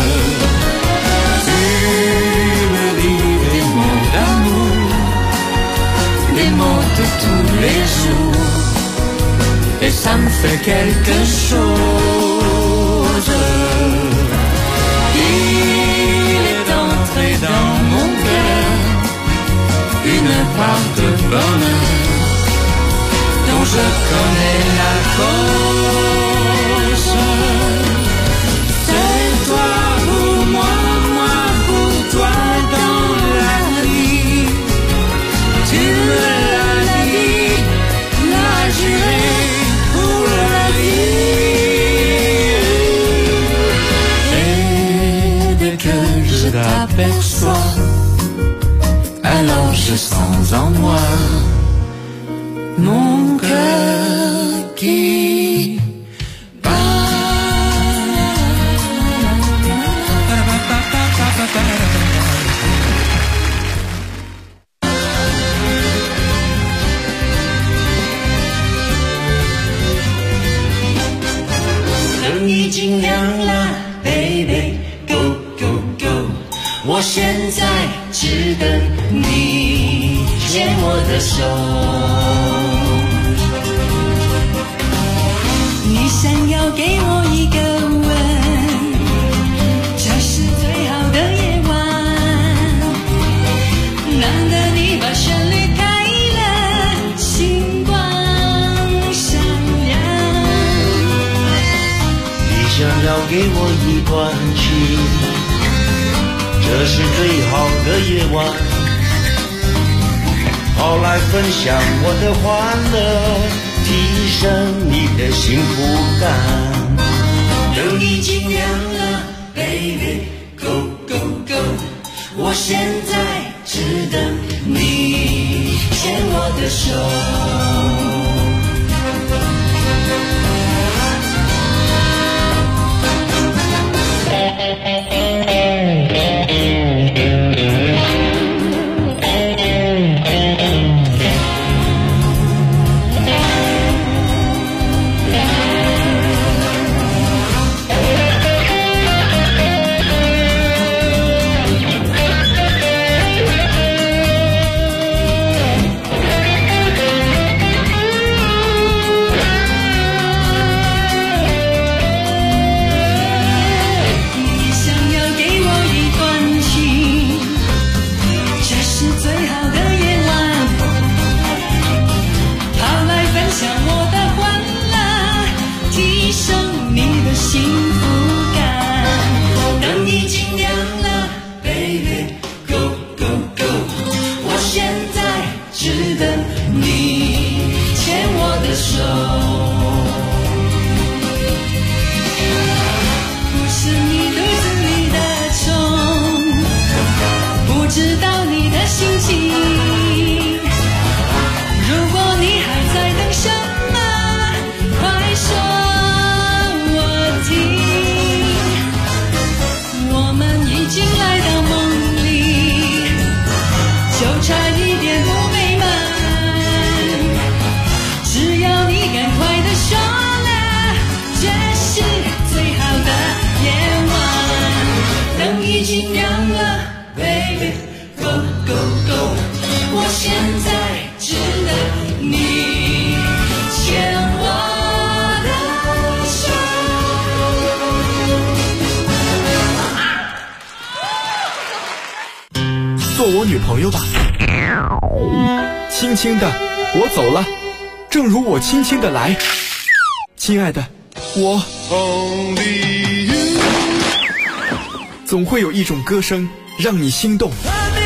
Tu me dis des mots d'amour, des mots de tous les jours, et ça me fait quelque chose. Il est entré dans mon cœur une part de bonheur dont je connais la cause. C'est toi pour moi, moi pour toi dans la vie. Tu me l'as dit, l'as juré pour la vie. Et dès que je t'aperçois, alors je sens en moi mon cœur qui bat. 灯已经亮了 ，baby go go go， 我现在只等你牵我的手。你想要给我一个吻，这是最好的夜晚。难得你把旋律开了，星光闪亮。 你想要给我一段情，这是最好的夜晚。好来分享我的欢乐，提升你的幸福感。 灯已经亮了 ，baby go go go， 我现在只等你牵我的手。赶快做我女朋友吧。轻轻的，我走了，正如我轻轻的来。亲爱的，我总会有一种歌声让你心动。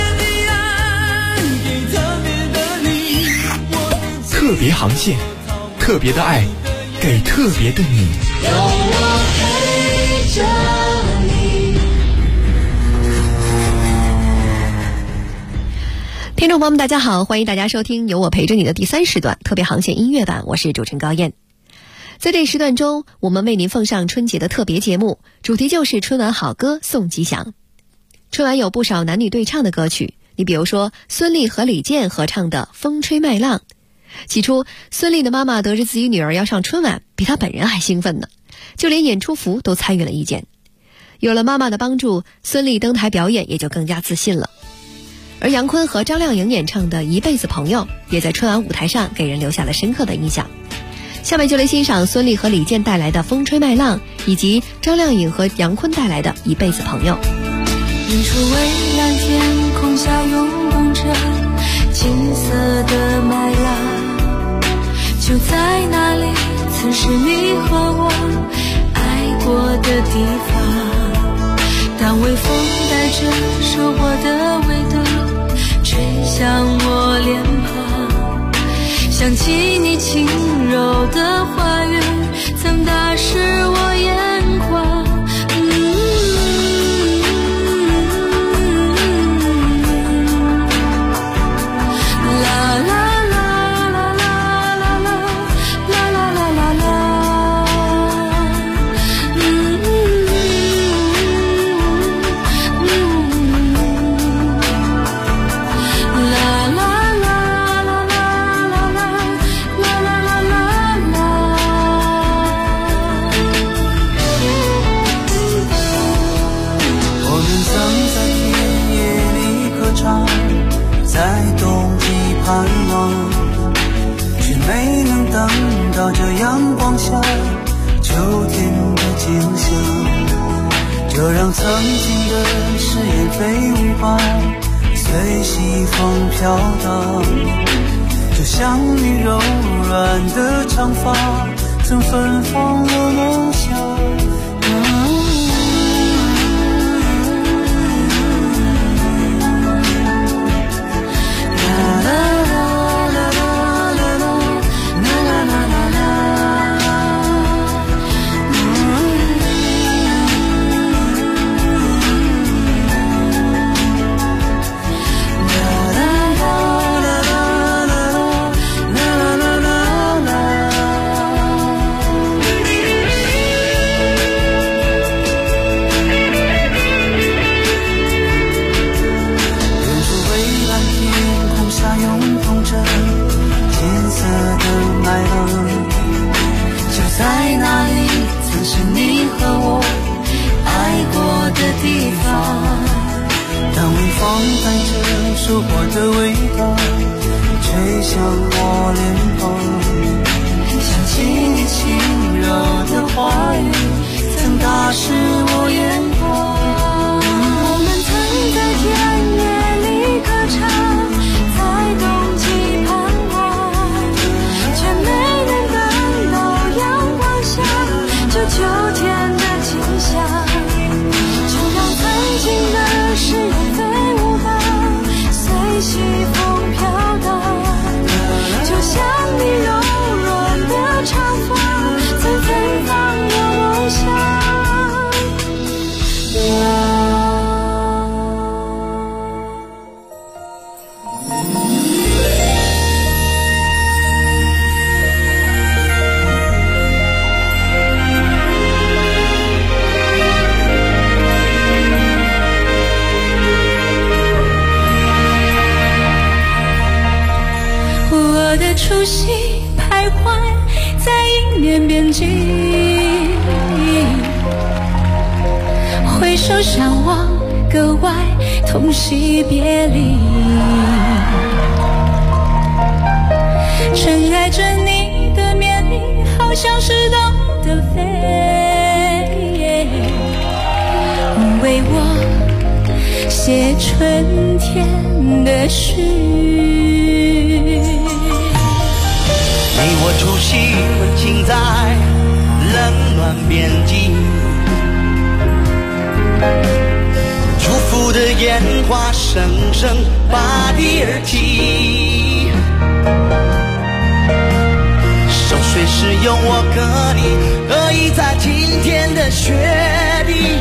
特别航线，特别的爱，给特别的你。 有我陪着你。 听众朋友们大家好，欢迎大家收听由我陪着你的第3时段特别航线音乐版，我是主持人高燕。在这一时段中，我们为您奉上春节的特别节目，主题就是春晚好歌送吉祥。春晚有不少男女对唱的歌曲，你比如说孙俪和李健合唱的《风吹麦浪》。起初，孙俪的妈妈得知自己女儿要上春晚，比她本人还兴奋呢，就连演出服都参与了意见。有了妈妈的帮助，孙俪登台表演也就更加自信了。而杨坤和张靓颖演唱的《一辈子朋友》也在春晚舞台上给人留下了深刻的印象。下面就来欣赏孙俪和李健带来的《风吹麦浪》，以及张靓颖和杨坤带来的《一辈子朋友》。 远处蔚蓝天空下涌动着金色的麦浪，就在那里曾是你和我爱过的地方。当微风带着收获的味道吹向我脸庞，想起你轻柔的话语曾打湿我眼眶。 照着阳光下秋天的景象，就让曾经的誓言飞舞吧，随西风飘荡。就像你柔软的长发曾芬芳了梦想。收获的味道吹向我脸庞，想起你轻柔的话语曾打湿我眼眶。 我们曾在田野里歌唱，在冬季盼望，却没能等到阳光下就秋天的景象。就让曾经的誓言飞舞吧，西风飘荡，就像你柔软的长发曾芬芳我梦想。我的初心徘徊在迎面边际，回首相望，格外痛惜别离。深爱着你的绵密，好像是懂得飞，为我些春天的事。 你我初心温情在冷暖边际，祝福的烟花声声拔地而起，守岁时有我和你，合影在今天的雪地，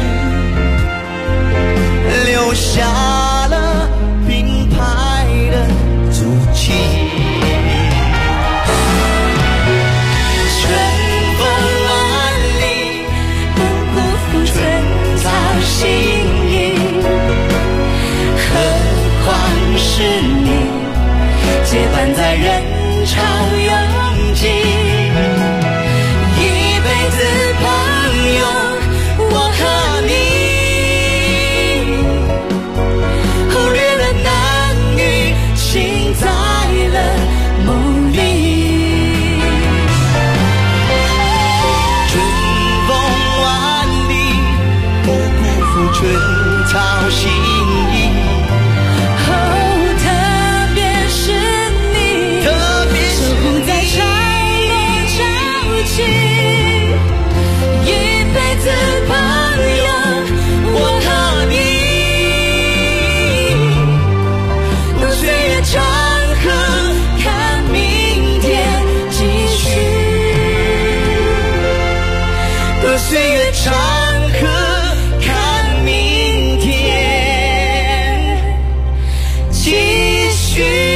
留下了并排的足迹。春风万里， 不辜负春草心意，何况是你结伴在人潮拥挤，一辈子朋友我和你，忽略了男女情在了梦里。 春风万里，不辜负春草心意， 特别是你守护在潮落潮起，一辈子朋友我和你，多岁月长河看明天继续， 多岁月长河看明天继续。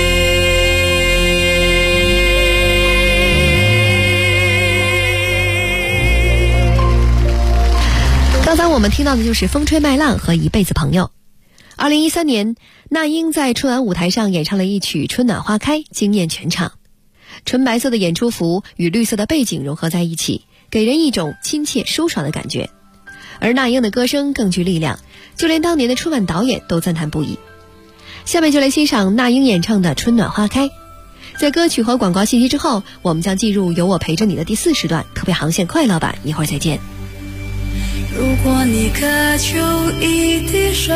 刚才我们听到的就是风吹麦浪和一辈子朋友。2013年，那英在春晚舞台上演唱了一曲《春暖花开》，惊艳全场。纯白色的演出服与绿色的背景融合在一起，给人一种亲切舒爽的感觉。而那英的歌声更具力量，就连当年的春晚导演都赞叹不已。下面就来欣赏那英演唱的《春暖花开》。在歌曲和广告信息之后，我们将进入有我陪着你的第4时段特别航线快乐版，一会儿再见。 如果你渴求一滴水，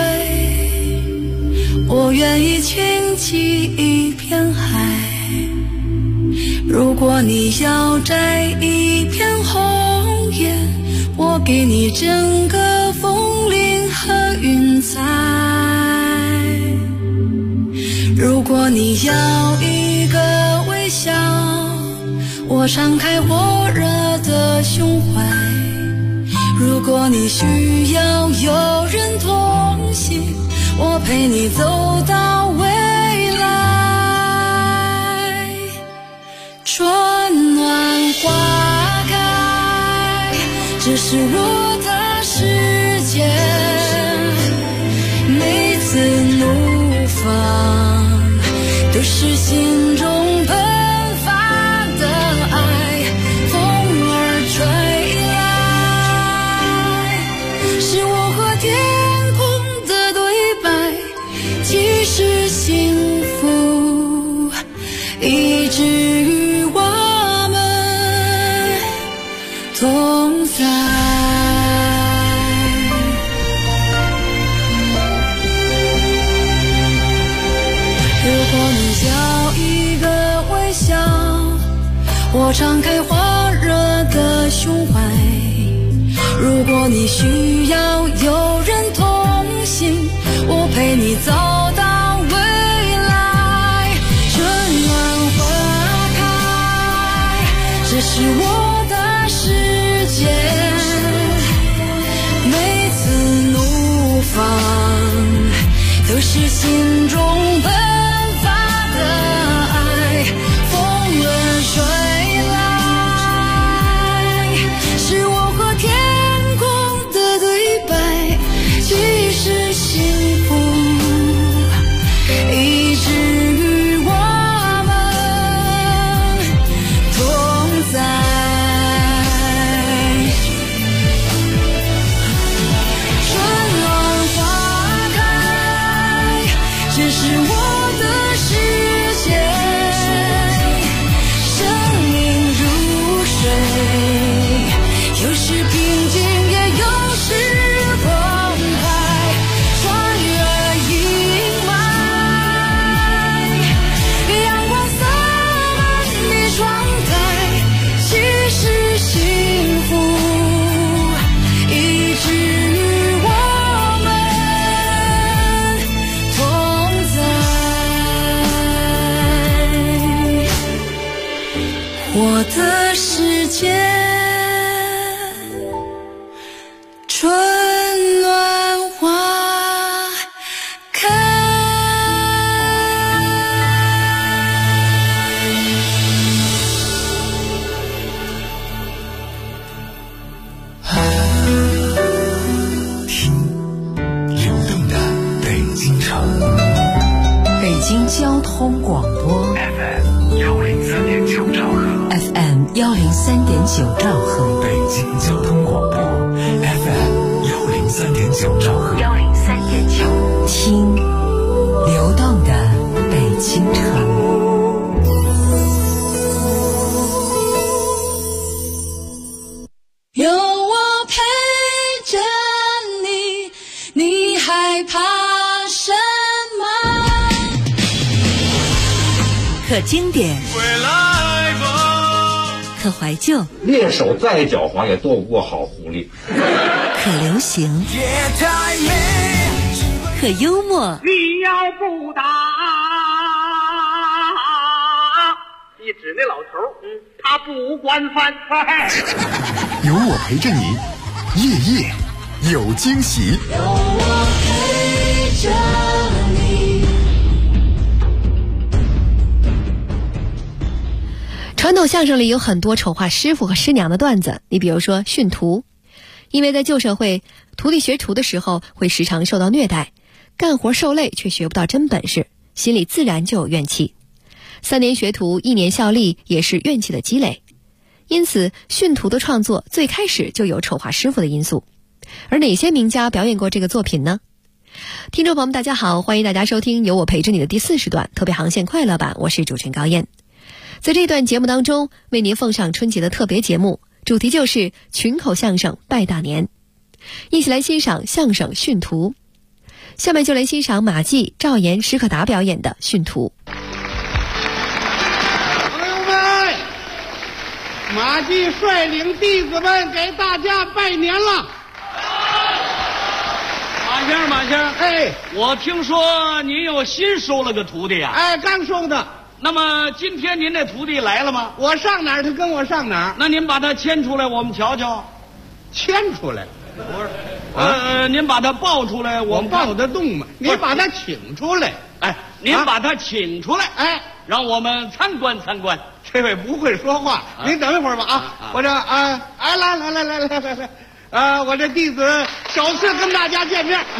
我愿意倾起一片海；如果你要摘一片红叶，我给你整个枫林和云彩；如果你要一个微笑，我敞开火热的胸怀；如果你需要有人同行，我陪你走到未来。春暖花开，这是我的世界，每次怒放都是心中喷发的爱，风儿吹来，是我和天空的对白，既是幸福，以至于我们同在。如果你要一个微笑，我敞开火热的胸怀；如果你需要有人同行，我陪你走到未来。春暖花开，这是我的世界，每次怒放都是心中喷发的爱，风儿吹来，是我和天空的对白，既是幸福，以至于我们同在。春暖花开，这是我间，春暖花开。 北京交通广播 FM 103.9兆赫 FM 103.9兆赫， 北京交通广播 FM 103.9兆赫 103.9， 听流动的北京城。 有我陪着你，你害怕什么？ 可经典，可怀旧， 猎手再狡猾也斗不过好狐狸。 可流行，可幽默。 你要不打，一指那老头，他不管饭。 有我陪着你，夜夜有惊喜。 有我陪着你。 传统相声里有很多丑化师傅和师娘的段子，你比如说训徒，因为在旧社会，徒弟学徒的时候会时常受到虐待，干活受累却学不到真本事，心里自然就有怨气。3年学徒1年效力也是怨气的积累，因此训徒的创作最开始就有丑化师傅的因素。而哪些名家表演过这个作品呢？听众朋友们大家好，欢迎大家收听有我陪着你的第40段特别航线快乐版，我是主持人高燕。在这段节目当中，为您奉上春节的特别节目，主题就是群口相声拜大年，一起来欣赏相声训徒。下面就来欣赏马季、赵岩、史可达表演的训徒。 朋友们，马季率领弟子们给大家拜年了。 马先生，哎，我听说您又新收了个徒弟啊？ 哎，刚收的。 那么今天您这徒弟来了吗？ 我上哪儿，他跟我上哪儿。 那您把他牵出来，我们瞧瞧。 牵出来？ 不是，您把他抱出来，我们抱得动吗？你把他请出来。 哎，您把他请出来， 哎， 让我们参观参观。 这位不会说话，您等一会儿吧啊！我这哎，来，我这弟子首次跟大家见面。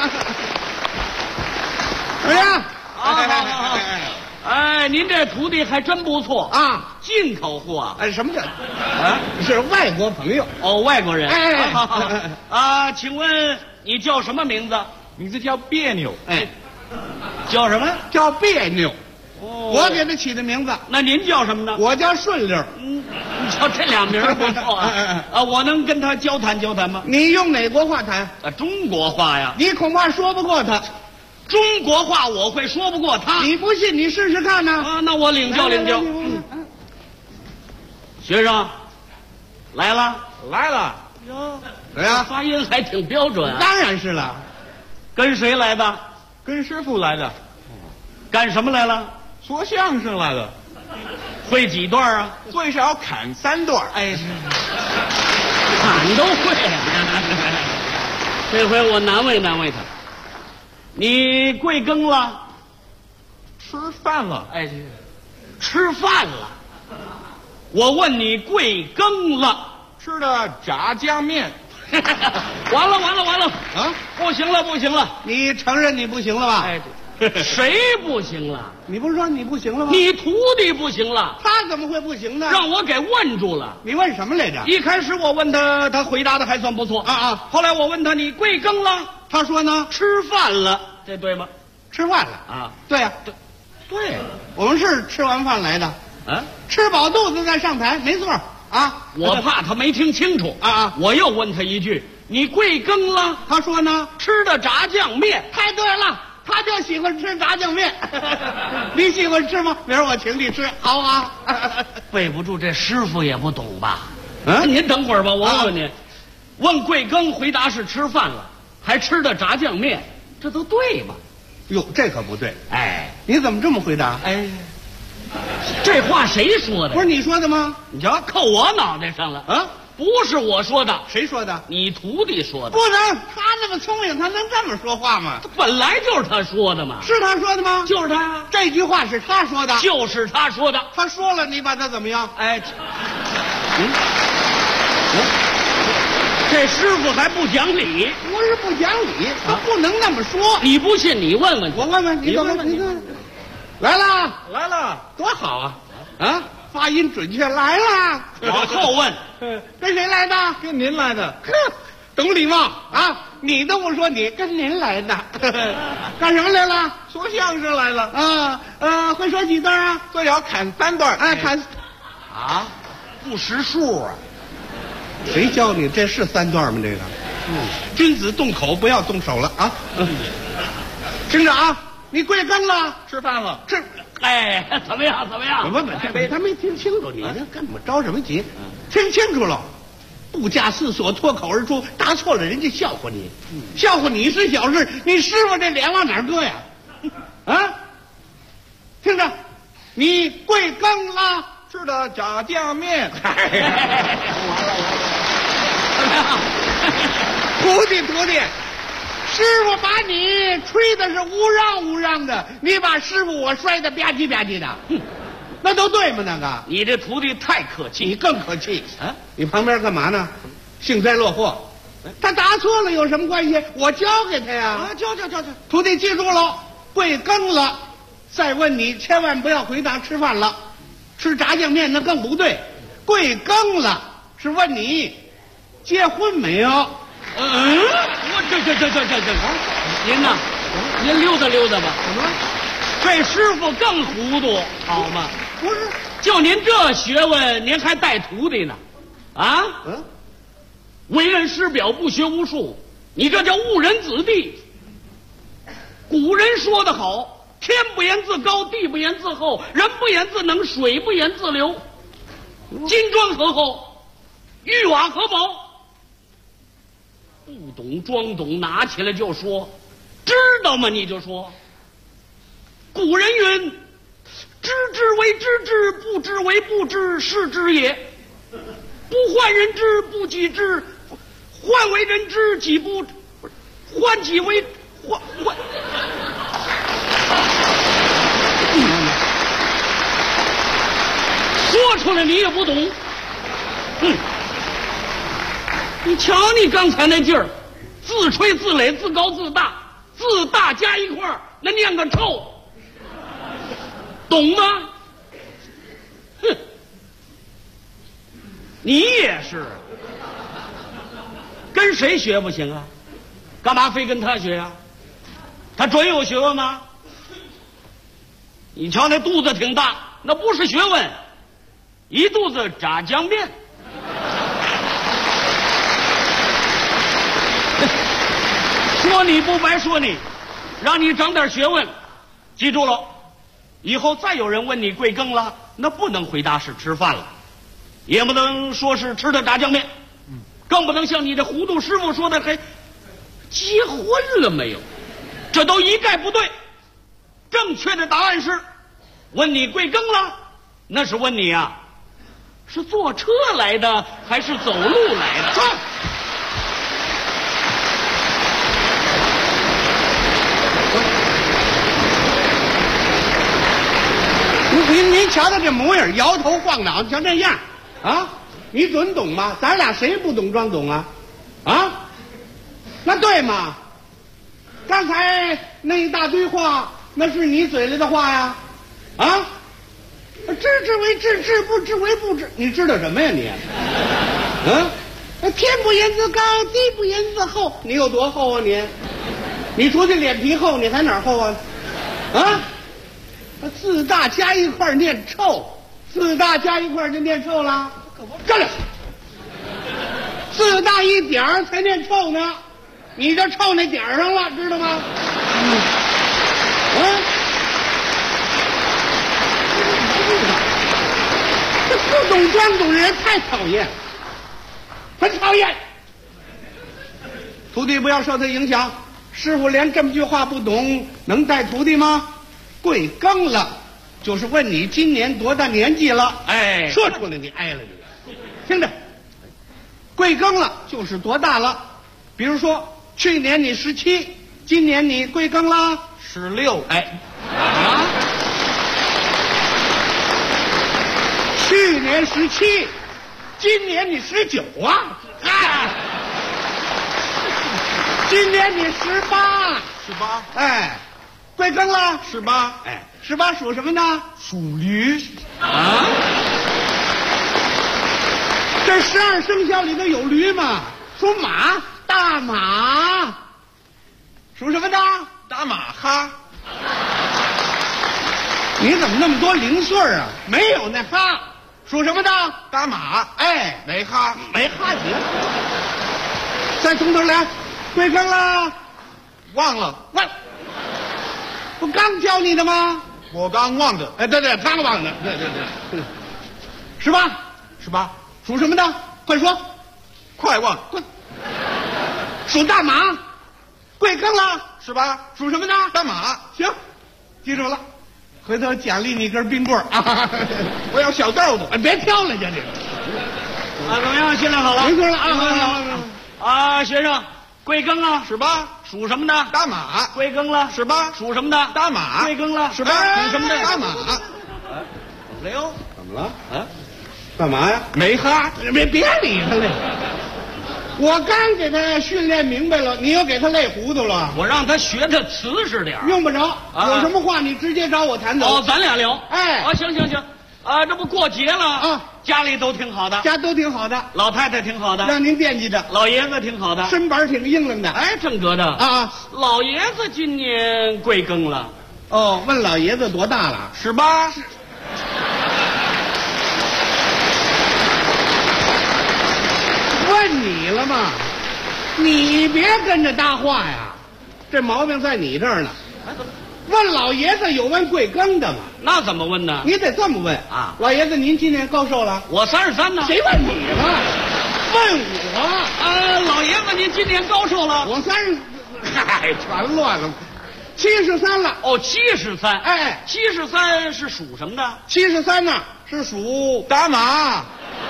怎么样？ 好。哎，您这徒弟还真不错啊， 进口货啊！ 哎，什么叫啊？是外国朋友哦，外国人。 哎， 好请问你叫什么名字？ 名字叫别扭。 哎， 叫什么？ 叫别扭。 哦， 我给他起的名字。 那您叫什么呢？ 我叫顺溜。 你瞧这俩名不错啊！我能跟他交谈交谈吗？ 你用哪国话谈？ 中国话呀。 你恐怕说不过他。 中国话我会说不过他， 你不信你试试看呢？ 啊，那我领教领教。学生，来了。哟， 谁呀？ 发音还挺标准啊。 当然是了。 跟谁来的？ 跟师傅来的。 干什么来了？ 说相声来了。 会几段啊？ 最少砍3段。 哎，砍都会啊。这回我难为难为他。你贵庚了？ 吃饭了。 哎，吃饭了。我问你贵庚了？ 吃的炸酱面。 完了啊！ 不行了！ 你承认你不行了吧？ 哎，谁不行了？ 你不是说你不行了吗？ 你徒弟不行了。 他怎么会不行呢？ 让我给问住了。 你问什么来着？ 一开始我问他，他回答的还算不错啊。 后来我问他，你贵庚了？ 他说呢， 吃饭了。这对吗？ 吃饭了啊？ 对呀，对，我们是吃完饭来的。 啊， 吃饱肚子再上台，没错啊。 我怕他没听清楚啊， 我又问他一句，你贵庚了？ 他说呢， 吃的炸酱面。 太对了，他就喜欢吃炸酱面。你喜欢吃吗？明儿我请你吃，好啊。 背不住，这师傅也不懂吧？您等会儿吧，我问问您。问贵庚，回答是吃饭了，还吃的炸酱面，这都对吗？ 哟，这可不对。 哎， 你怎么这么回答？ 哎， 这话谁说的？ 不是你说的吗？ 你瞧，扣我脑袋上了啊！ 不是我说的， 谁说的？ 你徒弟说的。 不能，他那么聪明，他能这么说话吗？ 本来就是他说的嘛。 是他说的吗？ 就是他呀。 这句话是他说的。 就是他说的。 他说了，你把他怎么样？ 哎，这师傅还不讲理。 不是不讲理，他不能那么说。 你不信，你问问。 我问问你，怎么你看？来了， 来了， 多好啊！啊，发音准确，来了。 往后问， 跟谁来的？ 跟您来的。 哼，懂礼貌啊！你都不说你，跟您来的。干什么来了？ 说相声来了。 会说几段啊？ 最少砍3段。 哎，砍啊，不识数啊！谁教你？这是3段吗？这个，君子动口，不要动手了啊！听着啊，你贵庚了？ 吃饭了。 吃。 哎，怎么样？怎么样？ 不，他没听清楚，你这干嘛着什么急？听清楚了，不假思索，脱口而出，答错了人家笑话你，笑话你是小事，你师傅这脸往哪儿搁呀？啊，听着，你贵庚了？ 吃的炸酱面。 徒弟，师傅把你吹的是乌嚷乌嚷的，你把师傅我摔得吧唧吧唧的，那都对吗？那个， 你这徒弟太客气， 你更客气啊！你旁边干嘛呢？幸灾乐祸。他答错了有什么关系？我教给他呀！ 啊，教。 徒弟记住了，贵庚了，再问你千万不要回答吃饭了，吃炸酱面那更不对。贵庚了是问你结婚没有？ 我这，您呐，您溜达溜达吧。 怎么了？ 这师傅更糊涂，好吗？ 不是， 就您这学问，您还带徒弟呢？啊？为人师表，不学无术，你这叫误人子弟。古人说得好，天不言自高，地不言自厚，人不言自能，水不言自流。金砖何厚？玉瓦何薄？不懂装懂，拿起来就说，知道吗？你就说。古人云：知之为知之，不知为不知，是知也。不患人之，不己知；患为人知，己不患己为患。说出来你也不懂。你瞧你刚才那劲儿，自吹自擂，自高自大，自大加一块儿，那念个臭，懂吗？哼，你也是，跟谁学不行啊？干嘛非跟他学啊？他准有学问吗？你瞧那肚子挺大，那不是学问，一肚子炸酱面。说你不白说你，让你长点学问。记住了，以后再有人问你贵庚了，那不能回答是吃饭了，也不能说是吃的炸酱面，更不能像你这糊涂师傅说的还结婚了没有，这都一概不对。正确的答案是，问你贵庚了，那是问你啊，是坐车来的还是走路来的？ 您瞧他这模样，摇头晃脑，像这样啊，你准懂吗？咱俩谁不懂装懂啊？啊，那对吗？刚才那一大堆话，那是你嘴里的话呀？啊，知之为知之，不知为不知，你知道什么呀你？天不言自高，地不言自厚，你有多厚啊你？你除去脸皮厚，你还哪儿厚啊？啊？自大加一块念臭，自大加一块就念臭了。站着，自大一点才念臭呢，你这臭那点上了，知道吗？这不懂装懂人太讨厌，很讨厌。徒弟不要受他影响，师傅连这么句话不懂，能带徒弟吗？贵庚了， 就是问你今年多大年纪了？ 哎， 说出来你挨了你。听着，贵庚了就是多大了。比如说，去年你17，今年你贵庚了？16。哎，啊，去年17，今年你19啊？哎，今年你18。18。哎，贵庚了？18。哎，18属什么呢？属驴。啊？这12生肖里头有驴吗？属马，大马。属什么的？大马哈。你怎么那么多零碎啊？没有那哈。属什么的？大马。哎，没哈，没哈行。再从头来，贵庚了？忘了。不刚教你的吗？我刚忘的。哎，对，刚忘的。对。18，属什么的？快说，快忘。属大马，贵庚了？18，属什么的？大马。行，记住了，回头奖励你一根冰棍啊！我要小豆子，别挑了，这啊，怎么样？训练好了？ 没错了啊！ 好，啊，学生，贵庚了？18，属什么的？ 大马。 贵庚了？18，属什么的？ 大马。 贵庚了？18，属什么的？ 大马。 怎么了？ 怎么了？啊？干嘛呀？没哈，别理他了。我刚给他训练明白了，你又给他累糊涂了。 我让他学的瓷实点， 用不着。有什么话你直接找我谈走。 咱俩聊。 哎， 行，这不过节了啊，家里都挺好的， 家都挺好的， 老太太挺好的， 让您惦记着。 老爷子挺好的， 身板挺硬朗的。 哎，正格的啊。老爷子今年贵庚了？ 哦，问老爷子多大了？18。问你了吗？你别跟着搭话呀，这毛病在你这儿呢。问老爷子有问贵庚的吗？ 那怎么问呢？ 你得这么问啊！老爷子，您今年高寿了？ 我33呢。 谁问你了？问我。 老爷子，您今年高寿了？ 我30，嗨，全乱了。73了。 哦，73。 哎 ，73是属什么的 ？73呢是属大马。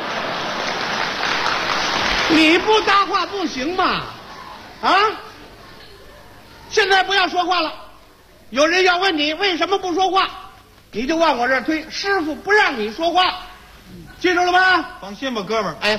你不搭话不行吗？啊！现在不要说话了。有人要问你为什么不说话，你就往我这儿推。师傅不让你说话，记住了吧？放心吧，哥们儿。哎，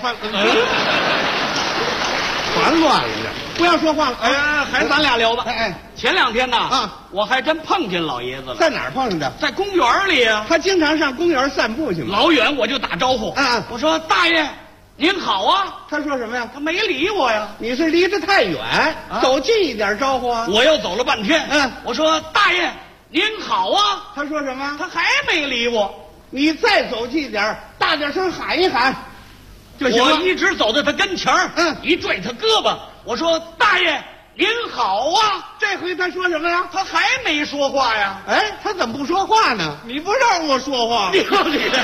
全乱了这，不要说话了。 哎，还是咱俩聊吧。 哎， 前2天呢，我还真碰见老爷子了。 在哪儿碰见的？ 在公园里啊。 他经常上公园散步去嘛。 老远我就打招呼。我说大爷。您好啊！ 他说什么呀？ 他没理我呀。 你是离得太远，走近一点招呼啊！ 我又走了半天。我说大爷您好啊！ 他说什么？ 他还没理我。 你再走近一点，大点声喊一喊就行了。 我一直走到他跟前儿，一拽他胳膊，我说大爷您好啊！ 这回他说什么呀？ 他还没说话呀。 哎，他怎么不说话呢？ 你不让我说话，你的。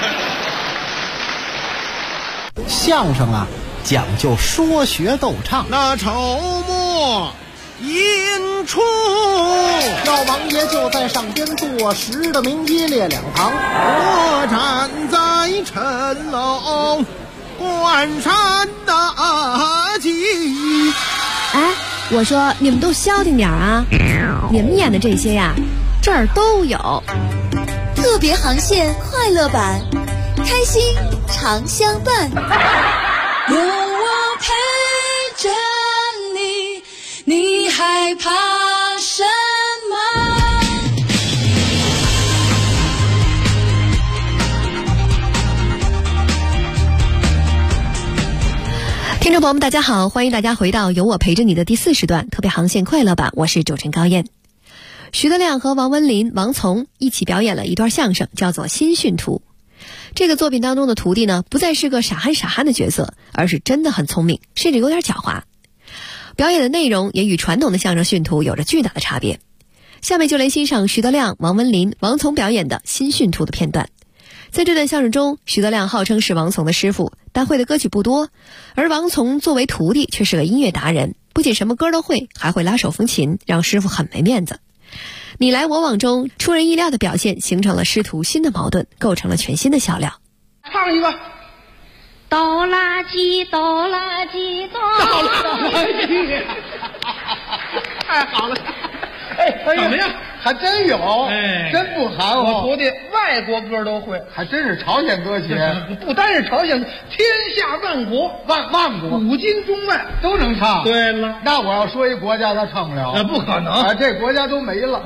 相声啊，讲究说学逗唱。 那筹末引出， 老王爷就在上边坐实的名一列两旁。 我站在城楼观山大计。 哎，我说你们都消停点啊！你们演的这些呀，这儿都有。 特别航线快乐版，开心常相伴。 有我陪着你，你害怕什么？ 听众朋友们大家好，欢迎大家回到有我陪着你的第4时段特别航线快乐版，我是主持人高燕。徐德亮和王文林、王从一起表演了一段相声，叫做《新训图》。这个作品当中的徒弟呢，不再是个傻憨的角色，而是真的很聪明，甚至有点狡猾。表演的内容也与传统的相声训图有着巨大的差别。下面就来欣赏徐德亮、王文林、王从表演的《新训图》的片段。在这段相声中，徐德亮号称是王从的师傅，但会的歌曲不多，而王从作为徒弟却是个音乐达人，不仅什么歌都会，还会拉手风琴，让师傅很没面子。 你来我往中出人意料的表现，形成了师徒新的矛盾，构成了全新的笑料。 唱一个。 倒垃圾，倒垃圾， 倒垃圾，太好了！哎，怎么样？ 还真有， 哎， 真不含糊。 我徒弟外国歌都会， 还真是朝鲜歌曲。 不单是朝鲜，天下万国， 万国， 古今中外都能唱。 对了， 那我要说一国家，他唱不了。 不可能， 这国家都没了。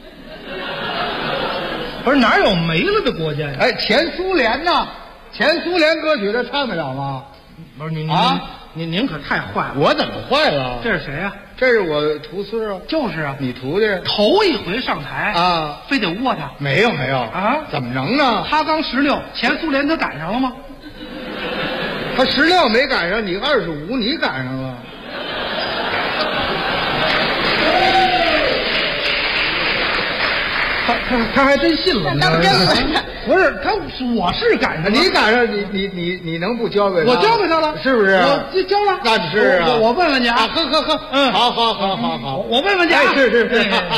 不是哪有没了的国家呀？ 哎，前苏联呢？前苏联歌曲他唱得了吗？ 不是您可太坏了！ 我怎么坏了？ 这是谁呀？ 这是我徒孙啊。 就是啊， 你徒弟头一回上台啊， 非得窝他。 没有啊，怎么能呢？ 他刚16，前苏联他赶上了吗？ 他16没赶上，你25，你赶上了。 他还真信了， 当真了。 不是他，我是赶上， 你赶上，你能不交给他？ 我交给他了， 是不是？ 我交了， 那是啊。 我问问去啊， 喝，好， 我问问去啊， 是。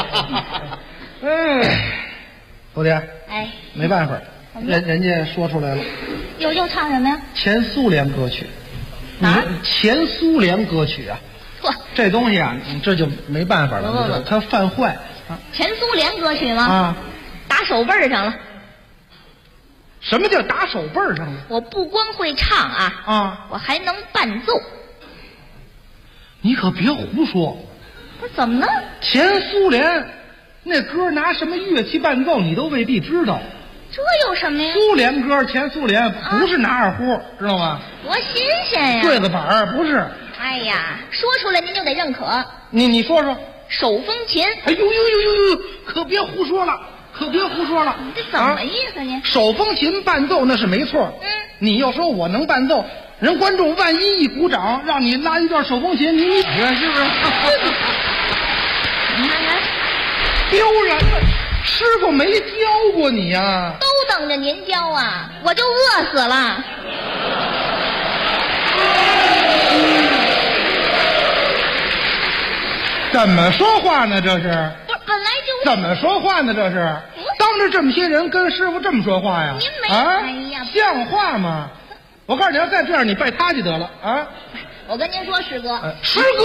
徒弟， 哎， 没办法，人家说出来了。 又唱什么呀？ 前苏联歌曲。 啊？ 前苏联歌曲啊。这东西啊，这就没办法了，它犯坏。 前苏联歌曲吗？ 啊， 打手背上了。 什么叫打手背上了？ 我不光会唱啊，我还能伴奏。 你可别胡说。 我怎么了？ 前苏联那歌拿什么乐器伴奏，你都未必知道。 这有什么呀？ 苏联歌，前苏联不是拿二胡，知道吗？ 多新鲜呀！ 对子板不是。 哎呀，说出来您就得认可。 你说说。 手风琴。 哎呦，可别胡说了，可别胡说了。 你这怎么意思呢？ 手风琴伴奏那是没错。你要说我能伴奏，人观众万一一鼓掌，让你拉一段手风琴，你看是不是？ 你看， 丢人了！师傅没教过你呀。 都等着您教啊，我就饿死了。 怎么说话呢？这是不是本来就怎么说话呢？这是当着这么些人跟师傅这么说话呀？ 您没哎呀， 像话吗？我告诉你，要再这样，你拜他去得了啊！ 我跟您说，师哥， 师哥，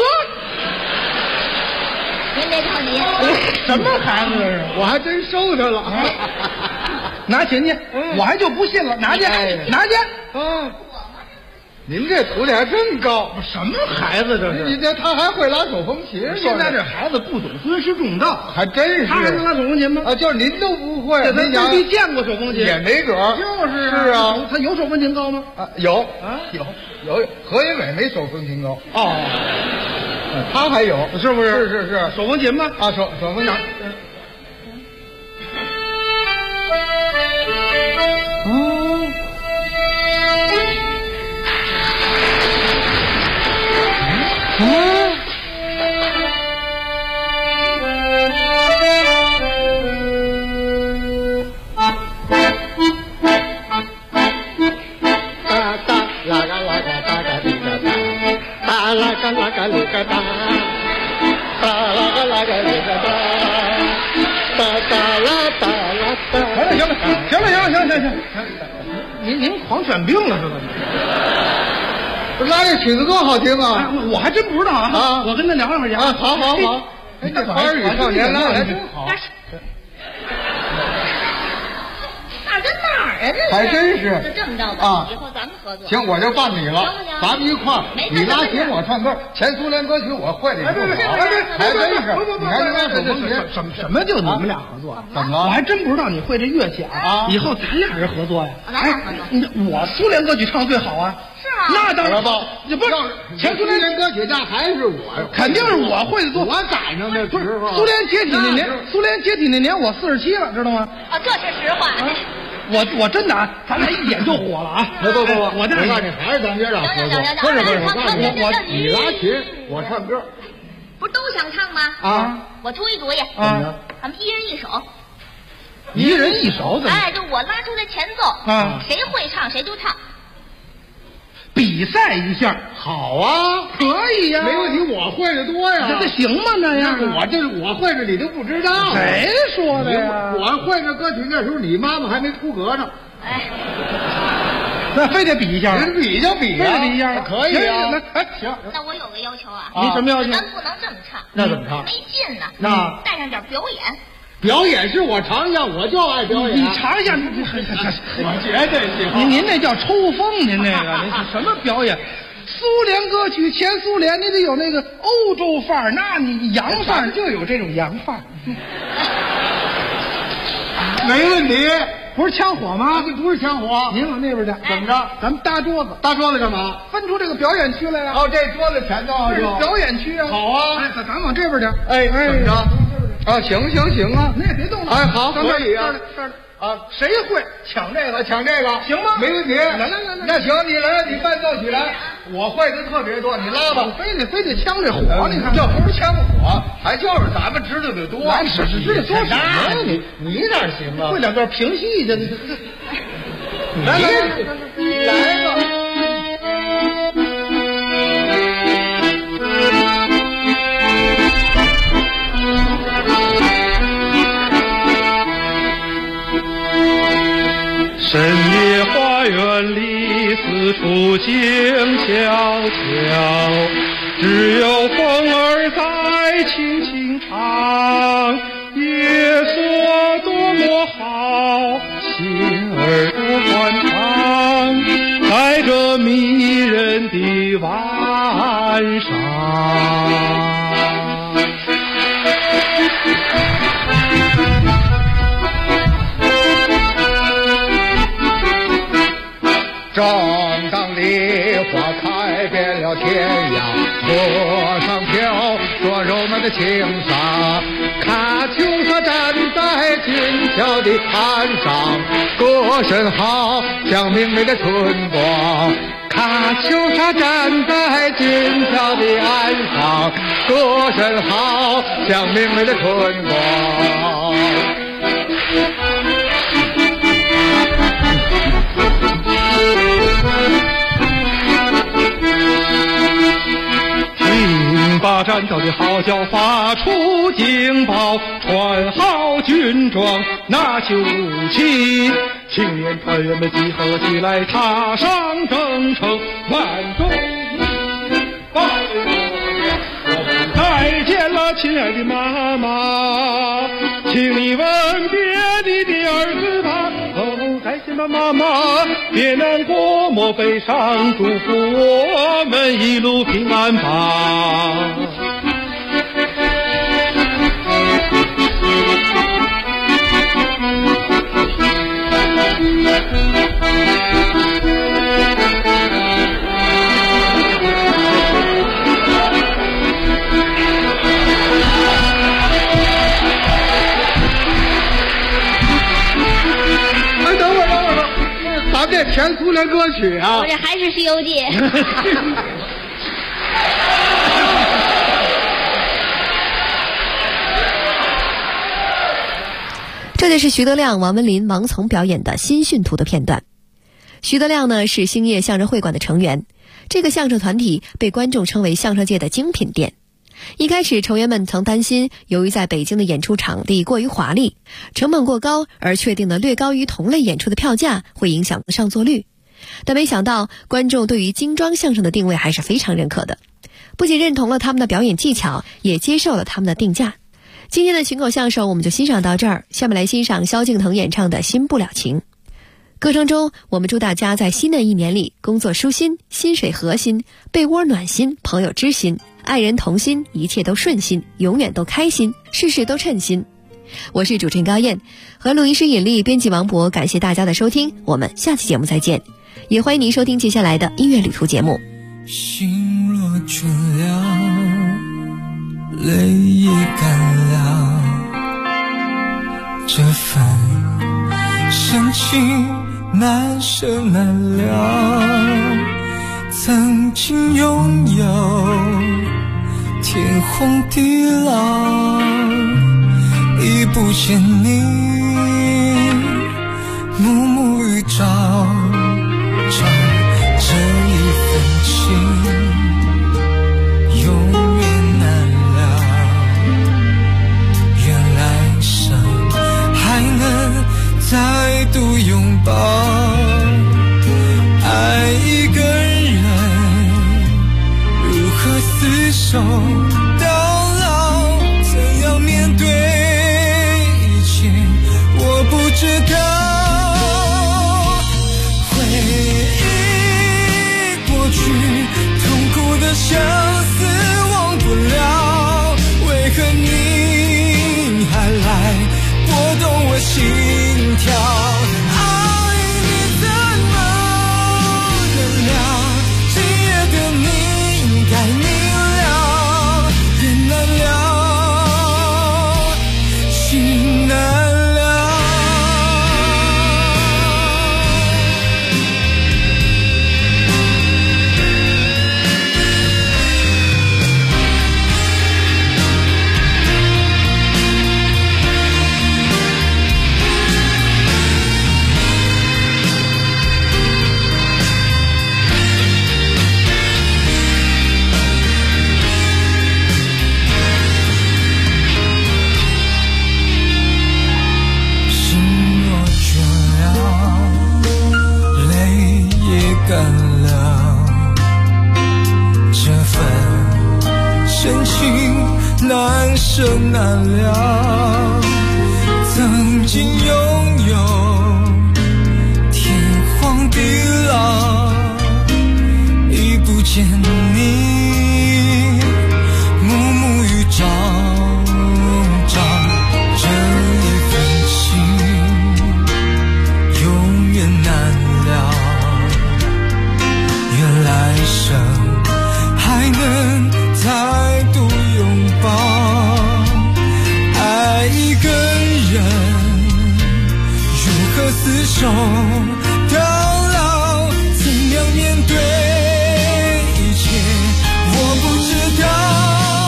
您别着急。 什么孩子这是？ 我还真收他了。 拿钱去，我还就不信了，拿去，拿去。 您这徒弟还真高， 什么孩子这是？ 你这他还会拉手风琴？ 现在这孩子不懂尊师重道， 还真是。 他还能拉手风琴吗？ 啊，就是您都不会， 他未必见过手风琴， 也没准儿。 就是是啊， 他有手风琴高吗？ 啊，有啊，有。何云伟没手风琴高哦， 他还有， 是不是？ 是手风琴吗？ 啊，手风琴。行，您狂犬病了是吧？ 不是拉这曲子多好听啊！ 我还真不知道啊！我跟他聊两句啊！好，哎，这花语少年拉的还真好。 哪跟哪儿啊？ 还真是。 就这么着吧啊！ 以后咱们合作。 行，我就办你了，咱们一块儿，你拉琴我唱歌，前苏联歌曲我会的。 还真是。 你还能拉手风琴？ 什么就你们俩合作？ 怎么了？ 我还真不知道你会这乐器啊！以后咱俩人合作呀。 咱俩合作。 我苏联歌曲唱最好啊。 是啊。 那当然吧。 你不是前苏联歌曲，那还是我， 肯定是我会的多。 我赶上的时候。 苏联解体那年，我47了，知道吗？ 啊，这是实话。 我真的，咱俩一演就火了啊！ 不， 我告诉你，还是咱爷俩合作。不是，我告诉你，你拉琴，我唱歌， 不是都想唱吗？ 啊！ 我出一主意啊， 咱们一人一首。 一人一首怎么？ 哎，就我拉出这前奏啊， 谁会唱谁就唱。 比赛一下。 好啊， 可以呀， 没问题，我会的多呀。 这行吗？那样我会的你都不知道。 谁说的呀？ 我会这歌曲那时候，你妈妈还没出阁呢。 哎，那非得比一下， 比就比呀， 非得比一下， 可以啊。 哎，行。 那我有个要求啊。 你什么要求？ 咱不能这么唱。 那怎么唱？ 没劲呢。 那带上点表演。 表演是我尝一下，我就爱表演。 你尝一下， 我绝对喜欢。 您那叫抽风，您那个那是什么表演？苏联歌曲，前苏联你得有那个欧洲范儿，那你洋范儿就有这种洋范儿。 没问题， 不是枪火吗？ 这不是枪火。 您往那边去， 怎么着？ 咱们搭桌子， 搭桌子干嘛？ 分出这个表演区来呀。 哦，这桌子全都这是表演区啊。 好啊， 哎，咱往这边去。 哎，怎么着？啊，行啊， 你也别动了。 哎，好，可以啊。 啊，谁会抢这个？ 抢这个行吗？ 没问题。 来， 那行，你来，你伴奏起来。我会的特别多，你拉吧。 非得呛这火，你看这不是呛火，还就是咱们知道的多。 知道多什么？ 你哪行啊？ 会两段评戏去。 来吧。 深夜花园里，四处静悄悄，只有风儿在轻轻唱。夜色多么好，心儿多欢畅，在这迷人的晚上。 正当梨花开遍了天涯，河上飘着柔美的轻纱，喀秋莎站在俊俏的岸上，歌声好像明媚的春光。喀秋莎站在俊俏的岸上，歌声好像明媚的春光。 把战斗的号角发出警报，穿好军装，拿起武器，青年团员们集合起来，踏上征程，万众我们再见了，亲爱的妈妈，请你吻别你的儿子吧。哦，再见吧，妈妈，别难过，莫悲伤，祝福我们一路平安吧。 咱这前苏联歌曲啊， 我这还是《西游记》。 这就是徐德亮、王文林、王从表演的新训图的片段。徐德亮呢是兴业相声会馆的成员，这个相声团体被观众称为相声界的精品店。一开始成员们曾担心，由于在北京的演出场地过于华丽，成本过高，而确定了略高于同类演出的票价会影响上座率。但没想到观众对于精装相声的定位还是非常认可的，不仅认同了他们的表演技巧，也接受了他们的定价。今天的群口相声我们就欣赏到这儿，下面来欣赏萧敬腾演唱的《新不了情》。歌声中，我们祝大家在新的一年里工作舒心，薪水合心，被窝暖心，朋友知心，爱人同心，一切都顺心，永远都开心，事事都称心。我是主持人高燕，和录音师尹丽，编辑王博，感谢大家的收听，我们下期节目再见，也欢迎您收听接下来的音乐旅途节目。 心若倦了，泪也干了，这份深情难舍难了，曾经拥有天荒地老，已不见你暮暮与朝朝，这一手到老，怎样面对一切我不知道。回忆过去，痛苦的相思忘不了，为何你还来拨动我心跳？难舍难了，曾经拥有天荒地老，已不见你暮暮与朝朝，这一份情永远难了，愿来生还能再度拥抱。爱一个人如何厮守到老，怎样面对一切我不知道。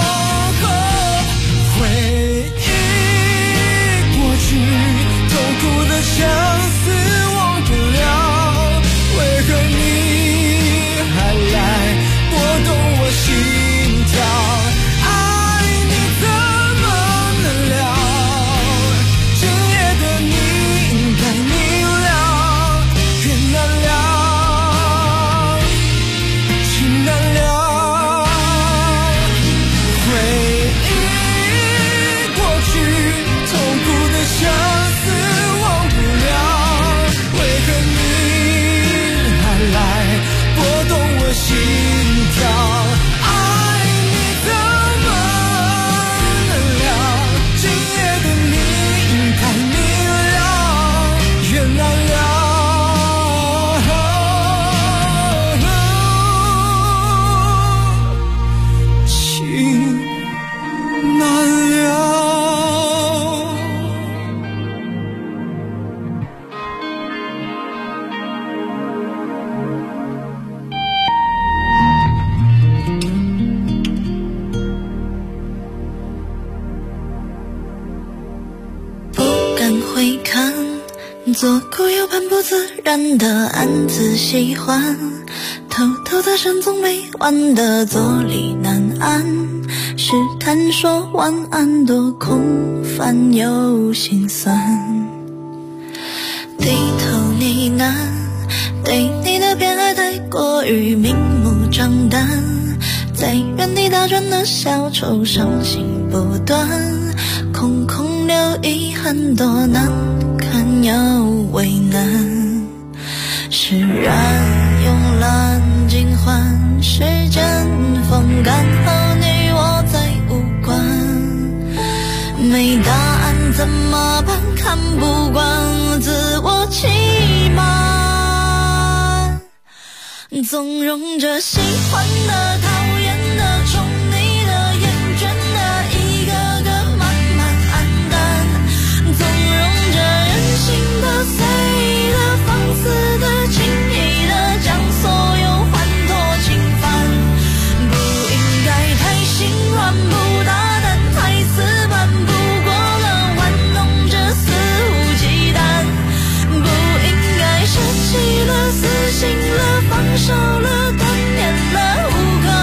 回忆过去，痛苦的相思忘不了，为何你还来拨动我心跳？ 左顾右盼不自然的暗自喜欢，偷偷的神总没完的坐立难安，试探说晚安多空泛又心酸，低头呢喃，对你的偏爱太过于明目张胆，在原地打转的小丑伤心不断，空空留遗憾多难看又为难，释然用蓝尽换时间风干后你我再无关，没答案怎么办？看不惯自我欺瞒，纵容着喜欢的讨厌的宠你的厌倦的一个个慢慢黯淡，纵容着任性的随的放肆的轻易的将所有欢脱侵犯，不应该太心软不大胆太死板，不过了玩弄着肆无忌惮，不应该舍弃了死心了放手了断念了无可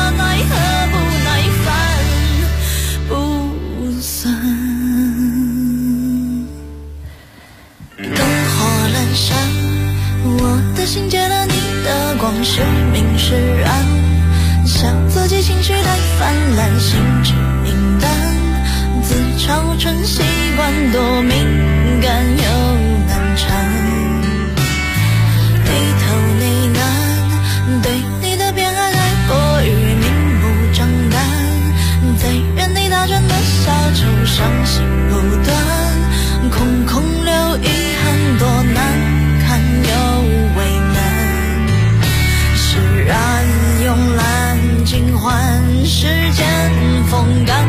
对情绪太泛滥，心智明淡，自嘲成习惯，多敏感又难缠。低头呢喃，对你的偏爱太过于明目张胆，在原地打转的小丑，伤心不断，空空留遗憾，多难看又为难。释然慵懒尽欢，时间风干